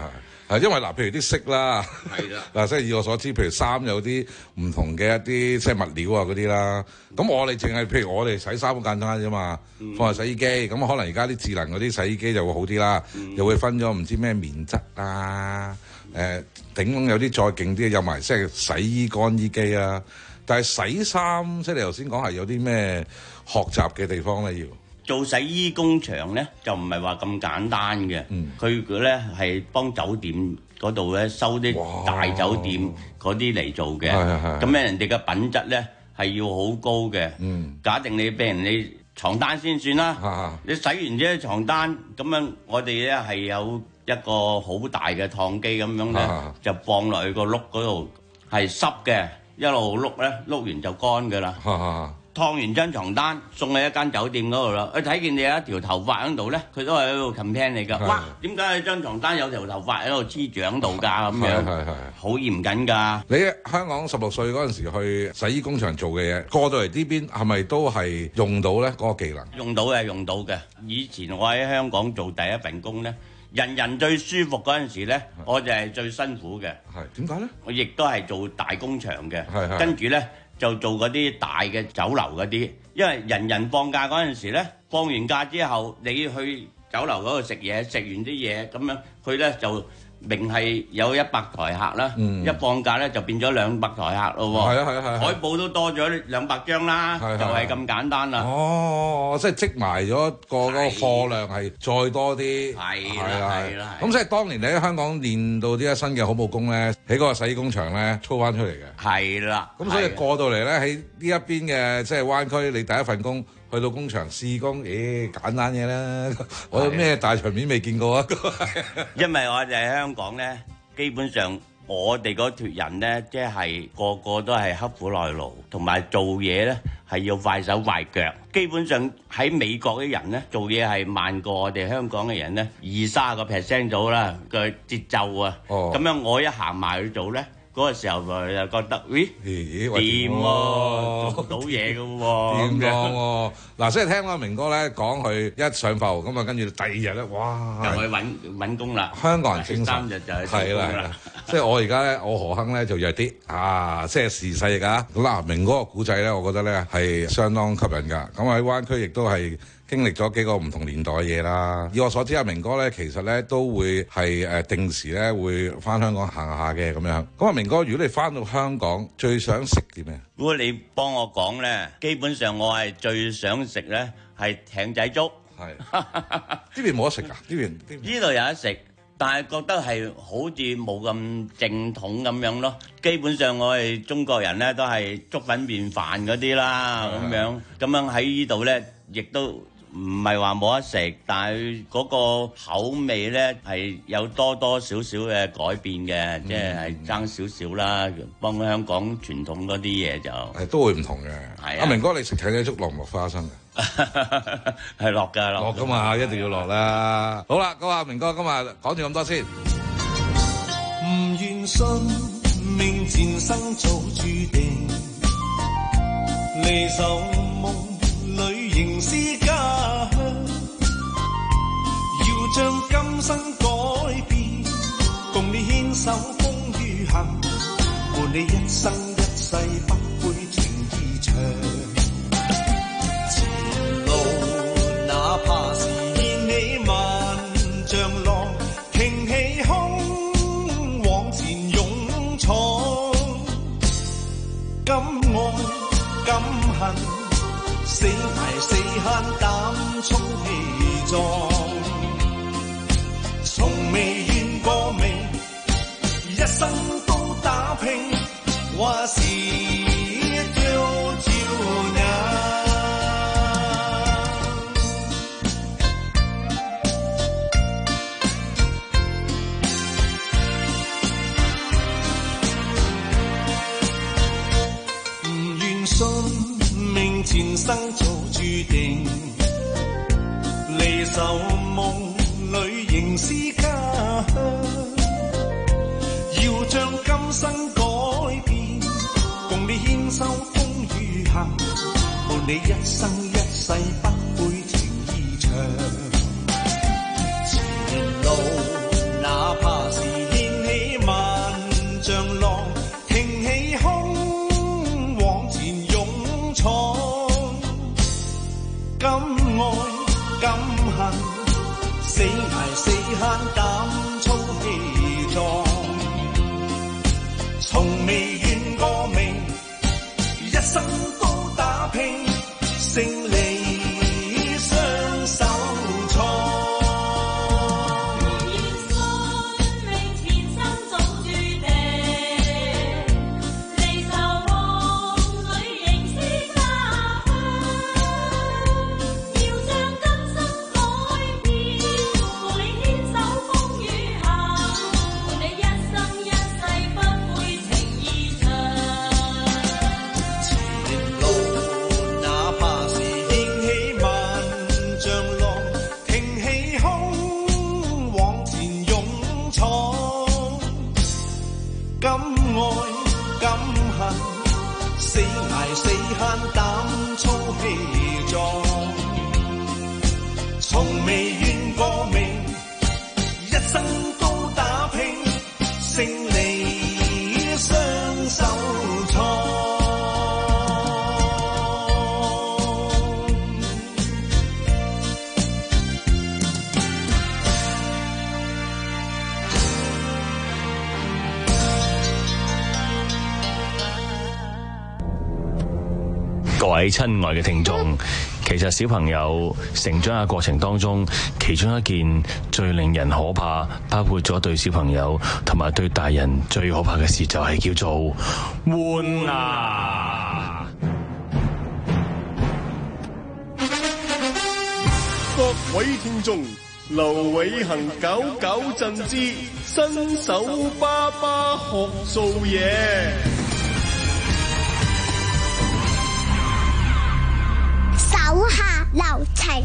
係因為嗱，譬如啲色啦，
係啦，
嗱，即係以我所知，譬如衫有啲唔同嘅一啲即係物料啊嗰啲啦。咁我哋淨係譬如我哋洗衫好簡單啫嘛，
嗯、
放入洗衣機。咁可能而家啲智能嗰啲洗衣機就會好啲啦，
嗯、
又會分咗唔知咩棉質啊，誒、呃、頂有啲再勁啲，有埋即係洗衣乾衣機啊。但係洗衫，即係你頭先講係有啲咩學習嘅地方咧？要
做洗衣工場咧，就唔係話咁簡單嘅。佢佢咧係幫酒店嗰度咧收啲大酒店嗰啲嚟做嘅。咁咧人哋嘅品質咧係要好高嘅。嗯、假定你俾人你床單先算啦。啊、你洗完啲床單咁樣，我哋咧係有一個好大嘅燙機咁樣咧，啊、就放落去個碌嗰度係濕嘅。一路碌咧，碌完就乾㗎啦。燙完張床單送去一間酒店嗰度啦，佢睇見你有一條頭髮喺度咧，佢都係喺度 complain 你㗎。哇！點解你張床單有條頭髮喺度黐住喺度㗎？咁樣係係好嚴謹㗎。
你香港十六歲嗰陣時去洗衣工場做嘅嘢，過到嚟呢邊係咪都係用到咧嗰個技能？
用到嘅，用到嘅。以前我喺香港做第一份工咧，人人最舒服嗰陣時咧，我就係最辛苦嘅。
係點解咧？
我亦都係做大工場嘅，
係係
跟住咧就做嗰啲大嘅酒樓嗰啲，因為人人放假嗰陣時咧，放完假之後你去酒樓嗰度食嘢，食完啲嘢咁樣，佢咧就明係有一百台客啦，
嗯、
一放假咧就變咗兩百台客咯喎。
係啊係啊係啊！
海報都多咗兩百張啦，就係咁簡單啦。
哦，即係積埋咗個嗰個貨量係再多啲。
係啦係啦。
咁即係當年你喺香港練到啲一身嘅好武功咧，喺嗰個洗衣工場咧操翻出嚟嘅。
係啦。
咁所以過到嚟咧喺呢一邊嘅即係灣區，你第一份工去到工場試工，咦簡單嘢啦，我有咩大場面未見過啊？
因為我哋喺香港咧，基本上我哋嗰脱人咧，即係個個都係刻苦耐勞，同埋做嘢咧係要快手快腳。基本上喺美國啲人咧做嘢係慢過我哋香港嘅人咧二卅個 percent 到啦嘅節奏啊。哦，咁樣我一行埋去做咧。嗰個時候就覺得，咦，掂喎，做到嘢嘅喎，
掂喎。嗱，即係聽阿明哥咧講，佢一上浮咁啊，跟住第二日咧，哇，
就去揾揾工啦。
香港人精神，
三日就去揾工啦。
即係我而家咧，我何亨咧就弱啲啊，即係時勢㗎。嗱，明哥個古仔咧，我覺得咧係相當吸引㗎。咁喺灣區亦都係經歷咗幾個唔同年代嘅嘢啦。以我所知，阿明哥咧其實咧都會係誒定時咧會翻香港行下嘅咁樣。咁阿明哥，如果你翻到香港，最想食啲咩？
如果你幫我講咧，基本上我係最想食咧係艇仔粥。
係呢邊冇得食㗎？呢邊
呢度有得食，但係覺得係好似冇咁正統咁樣咯。基本上我哋中國人咧都係粥粉麵飯嗰啲啦，咁樣咁樣喺呢度咧，亦都唔係話冇得食，但係嗰個口味咧係有多多少少嘅改變嘅，即係係爭少少啦。幫香港傳統嗰啲嘢就
係都會唔同嘅。係阿明哥，你食艇仔粥落唔落花生嘅？
係落㗎，
落㗎嘛，一定要落啦。好啦，咁阿明哥今日講住咁多先。
唔願信命前生早注定，離愁夢裏仍是家鄉，要將今生改變，共你牽手風雨行，伴你一生一世不悔情意長。前路哪怕是千里萬丈浪，挺起胸往前勇闖，敢愛敢恨，死捱死慳膽充氣壯，從未怨過命，一生都打拼，話是丟照眼。唔願信命前生早注定，離愁夢裏仍是家鄉，要將今生改變，共你牽手風雨行，伴你一生一世不悔情意長。前路哪怕是生都打拼，勝利雙手創。從未怨過命，一生都打拼，勝利雙手創。
各位親愛嘅聽眾，其實小朋友成長嘅過程當中，其中一件最令人可怕，包括咗對小朋友同埋對大人最可怕嘅事，就係叫做換牙。
各位聽眾，劉偉恒九九震之新手爸爸學做嘢。
手下留情。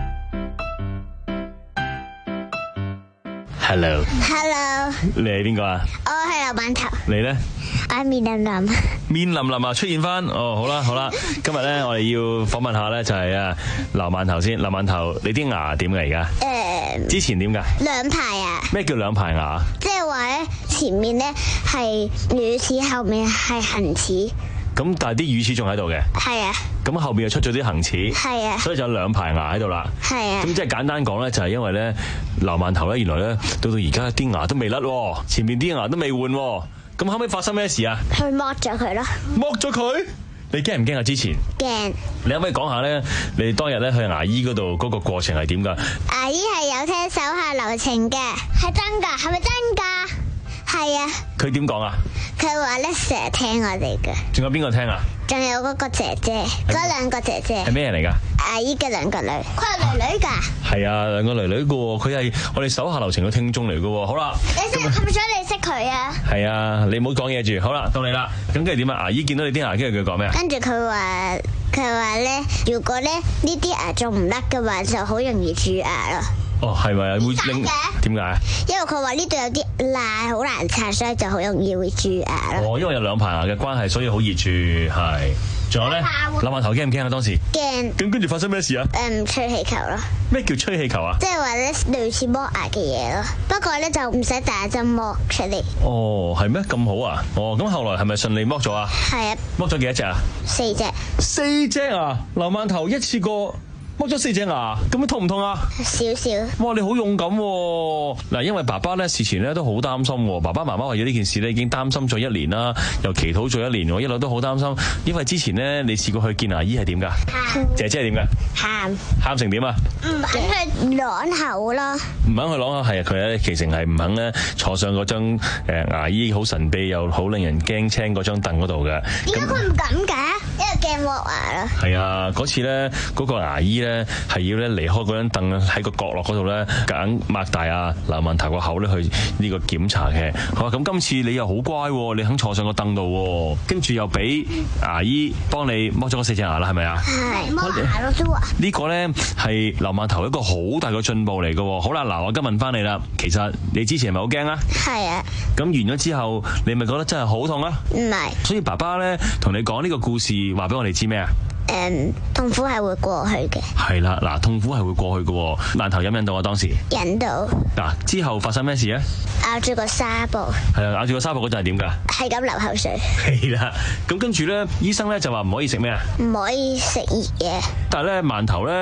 Hello。
Hello。
你係邊個啊？
我係劉饅頭。
你咧？
我係面林林。
面林林啊，出現翻哦，好啦好啦，今日咧我哋要訪問下咧就係啊劉饅頭先。劉饅頭，你啲牙點㗎而家？誒。之前點㗎？
兩排啊。
咩叫兩排牙？
即係話咧，前面咧係乳齒，後面係恆齒。
咁但係啲乳齒仲喺度嘅。係啊。咁後邊又出咗啲恆齒。係啊。所以就有兩排牙喺度啦。係啊。咁即係簡單講咧，就係因為咧劉饅頭咧，原來咧到到而家啲牙都未甩，前面啲牙都未換，咁後尾發生咩事啊？
去剝咗佢咯。
剝咗佢？你驚唔驚啊？之前
驚。你
可唔可以講下咧？你當日咧去牙醫嗰度嗰個過程係點㗎？
牙醫係有聽手下留情嘅，係真㗎，係咪真㗎？係啊。佢點講啊？佢話咧成日聽我哋嘅。
仲有邊個聽啊？
仲有嗰個姐姐，嗰兩個姐姐。
係咩人嚟㗎？
牙醫嘅兩個女。佢係女女㗎。係
啊，兩個女女㗎喎，佢係我哋手下留情嘅聽眾嚟㗎喎。好啦。
你識係咪想你識佢啊？
係啊，你唔好講嘢住。好啦，到你啦。咁跟住點啊？牙醫見到你啲牙，跟住佢講咩啊？
跟住佢話佢話咧，如果咧呢啲牙仲唔甩嘅話，就好容易蛀牙咯。
哦，係咪啊？會令點解？
因為佢話呢度有啲罅，好難刷，所以就好容易會蛀牙咯。
哦，因為有兩排牙嘅關係，所以好易蛀，係。仲有咧，劉饅頭驚唔驚啊？當時
驚。
咁跟住發生咩事啊？
誒，吹氣球咯。
咩叫吹氣球啊？
即係話咧類似剝牙嘅嘢咯，不過咧就唔使打針剝出嚟。
哦，係咩？咁好啊！哦，咁後來係咪順利剝咗啊？係啊。剝咗幾多隻啊？
四隻。
四隻啊！劉饅頭一次過剝咗四隻牙，咁樣痛唔痛啊？
少少。
哇，你好勇敢喎！嗱，因為爸爸咧事前咧都好擔心，爸爸媽媽為咗呢件事咧已經擔心咗一年啦，又祈禱咗一年，我一路都好擔心。因為之前咧你試過去見牙醫係點㗎？喊。姐姐係點㗎？喊。喊成點啊？
唔肯去啷口咯。
唔肯去啷口，係啊！佢咧其實係唔肯咧坐上嗰張誒牙醫好神秘又好令人驚青嗰張凳嗰度嘅。
點解佢唔敢㗎？因為驚剝牙咯。係
啊，嗰次咧嗰個牙醫咧係要咧離開嗰張凳喺個角落嗰度咧，夾硬擘大啊劉饅頭個口咧去呢個檢查嘅。好啊，咁今次你又好乖，你肯坐上個凳度，跟住又俾牙醫幫你剝咗嗰四隻牙啦，係咪啊？係剝牙咯都話。呢個咧係劉饅頭一個好大嘅進步嚟嘅。好啦，嗱，我今問翻你啦，其實你之前係咪好驚啊？係啊。咁完咗之後，你咪覺得真係好痛啊？唔係。所以爸爸咧同你講呢個故事，話俾我哋知咩啊？
誒，痛苦係會過去嘅。係
啦，嗱，痛苦係會過去嘅。饅頭忍唔忍到啊？當時
忍到。嗱，
之後發生咩事啊？
咬住個紗布。係啊，
咬住個紗布嗰陣係點㗎？
係咁流口水。
係啦，咁跟住咧，醫生咧就話唔可以食咩啊？
唔可以食熱嘢。
但係咧，饅頭咧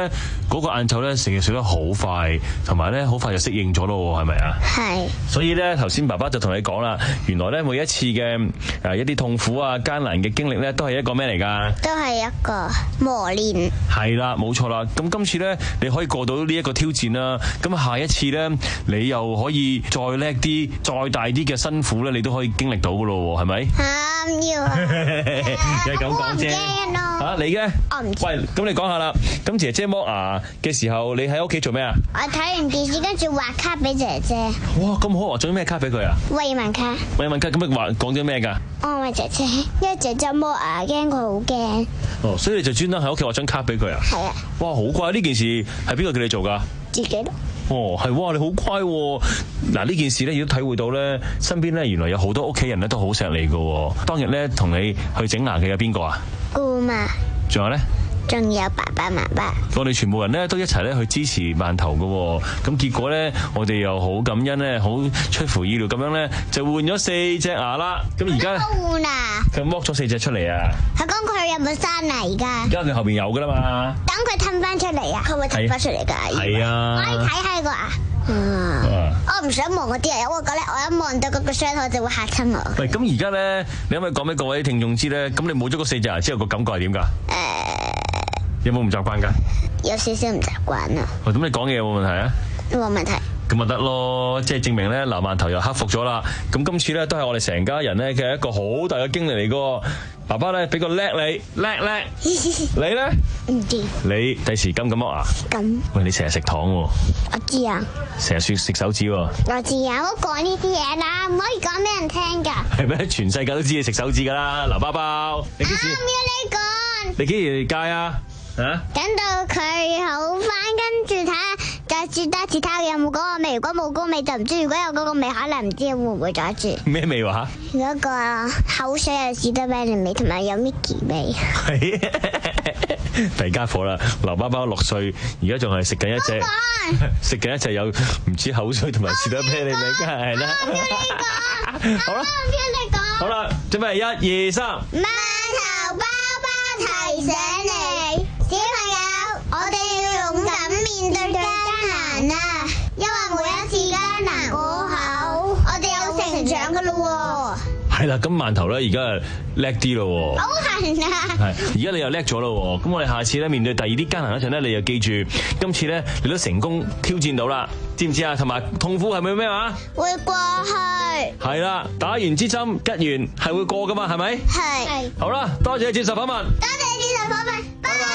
嗰個晏晝咧食嘢食得好快，同埋咧好快就適應咗咯，係咪啊？
係。
所以咧頭先爸爸就同你講啦，原來咧每一次嘅誒一啲痛苦啊艱難嘅經歷咧，都係一個咩嚟㗎？
都係一個磨練。
係啦，冇錯啦。咁今次咧你可以過到呢一個挑戰啦，咁下一次咧你又可以再叻啲、再大啲嘅辛苦咧，你都可以經歷到㗎咯，係咪？
啱要啊！
你係咁講啫。嚇你嘅？
我唔知。
喂，咁你講下啦。咁姐姐剝牙嘅時候，你喺屋企做咩啊？
我睇完電視，跟住畫卡俾姐姐。
哇，咁好啊！做咗咩卡俾佢啊？
慰問卡。
慰問卡咁你畫講咗咩㗎？
我問姐姐，因為姐姐剝牙，驚佢好驚。
哦，所以你就專登喺屋企畫張卡俾佢啊？
係啊。
哇，好乖！呢件事係邊個叫你做㗎？
自己咯。
哦，係哇！你好乖喎。嗱，呢件事咧亦都體會到咧，身邊咧原來有好多屋企人咧都好錫你㗎。當日咧同你去整牙嘅有邊個啊？
姑媽。
仲有咧？
仲有爸爸媽媽。
我哋全部人咧都一齊咧去支持饅頭㗎。咁結果咧，我哋又好感恩咧，好出乎意料咁樣咧，就換咗四隻牙啦。咁而家
換啊！
佢剝咗四隻出嚟啊！
佢講佢有冇生啊？而家
而家佢後邊有㗎啦嘛。
等佢褪翻出嚟啊！佢會褪翻出嚟㗎。
係啊。
我可以睇下個牙。嗯。我唔想望嗰啲啊，因為我覺得我一望到嗰個傷口就會嚇親我。
喂，咁而家咧，你可唔可以講俾各位聽眾知咧？咁你冇咗嗰四隻牙之後個感覺係點㗎？誒。有冇唔習慣㗎？
有少少唔習慣啊。
喂，咁你講嘢有冇問題啊？
冇問題。
咁咪得咯，即係證明咧，嗱饅頭又克服咗啦。咁今次咧都係我哋成家人咧嘅一個好大嘅經歷嚟㗎。爸爸咧俾個叻你，叻叻。你咧？唔知。你第時敢唔敢剝牙？
敢。
喂，你成日食糖喎。
我知啊。
成日食食手指喎。
我知啊，唔好講呢啲嘢啦，唔可以講俾人聽㗎。
係咩？全世界都知你食手指㗎啦，嗱包包。你幾時？
啱要你講。
你幾時戒啊？啊！
等到佢好翻，跟住睇下再啜多次睇下有冇嗰個味。如果冇嗰個味就唔知，如果有嗰個味，可能唔知會唔會再啜。
咩味話？
嗰個口水有士多啤梨味，同埋有 Mickey 味。係。
弊家伙啦！劉包包六歲，而家仲係食緊一隻，食緊一隻有唔止口水同埋士多啤梨味，梗係啦。好啦，好啦，準備一二三。
饅頭包包提醒你，小朋友，我哋要勇敢面對艱難啊！因為每一次艱難過後，我哋有成長噶咯。
係啦，咁饅頭咧而家叻啲咯。
好痕啊！
係，而家你又叻咗咯。咁我哋下次咧面對第二啲艱難嗰陣咧，你又記住，今次咧你都成功挑戰到啦，知唔知啊？同埋痛苦係咪咩話？
會過去。
係啦，打完支針，吉完係會過噶嘛？係咪？
係。
好啦，多謝你接受訪問。
多謝你接受訪問。拜拜。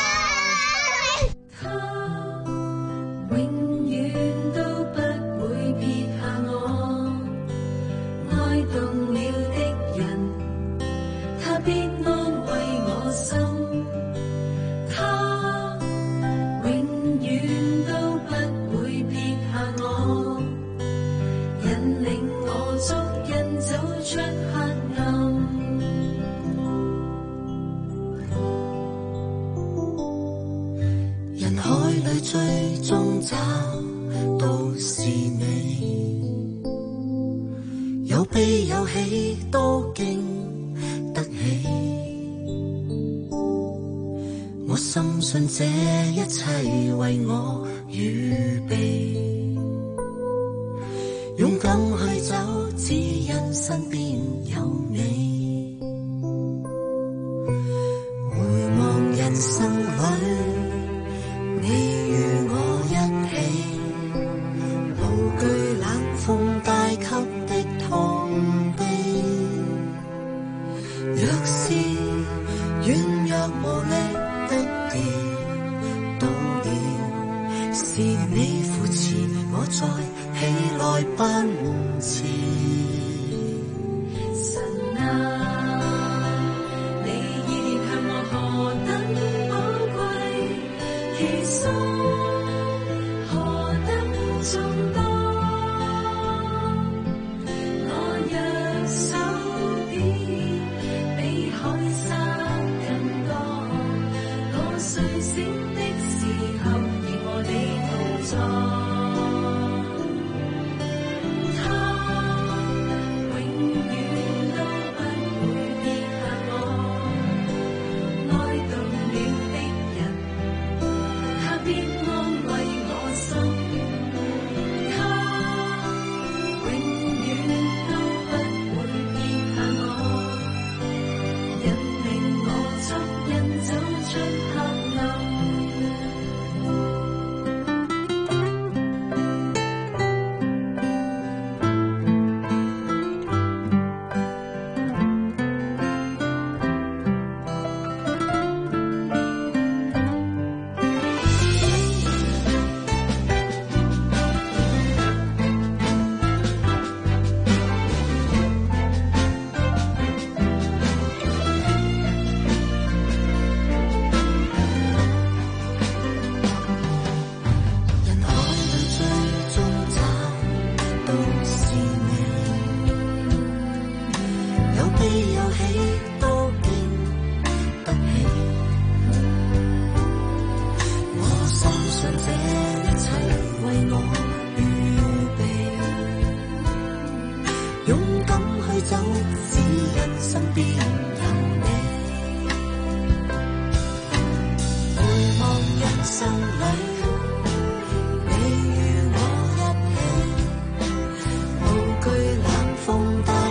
永遠都不會撇下我，愛動了的人，他必安慰我心。他永遠都不會撇下我，引領我足印走出黑暗。人海裏最終找到是你，有悲有喜都經得起。我深信這一切為我預備，勇敢去走，只因身邊有你。回望人生裏，你與我一起，無懼冷風帶給的痛悲。若是軟弱無力得跌倒了，是你扶持我再起來奔馳。神啊，你意念向我何等寶貴，其數何等眾多。我若手邊比海沙更多，我睡醒的時候已和你同坐。他是你，有悲有喜都經得起。我深信這一切為我預備，勇敢去走，只因身邊有你。回望人生裏，你與我一起，無懼冷風。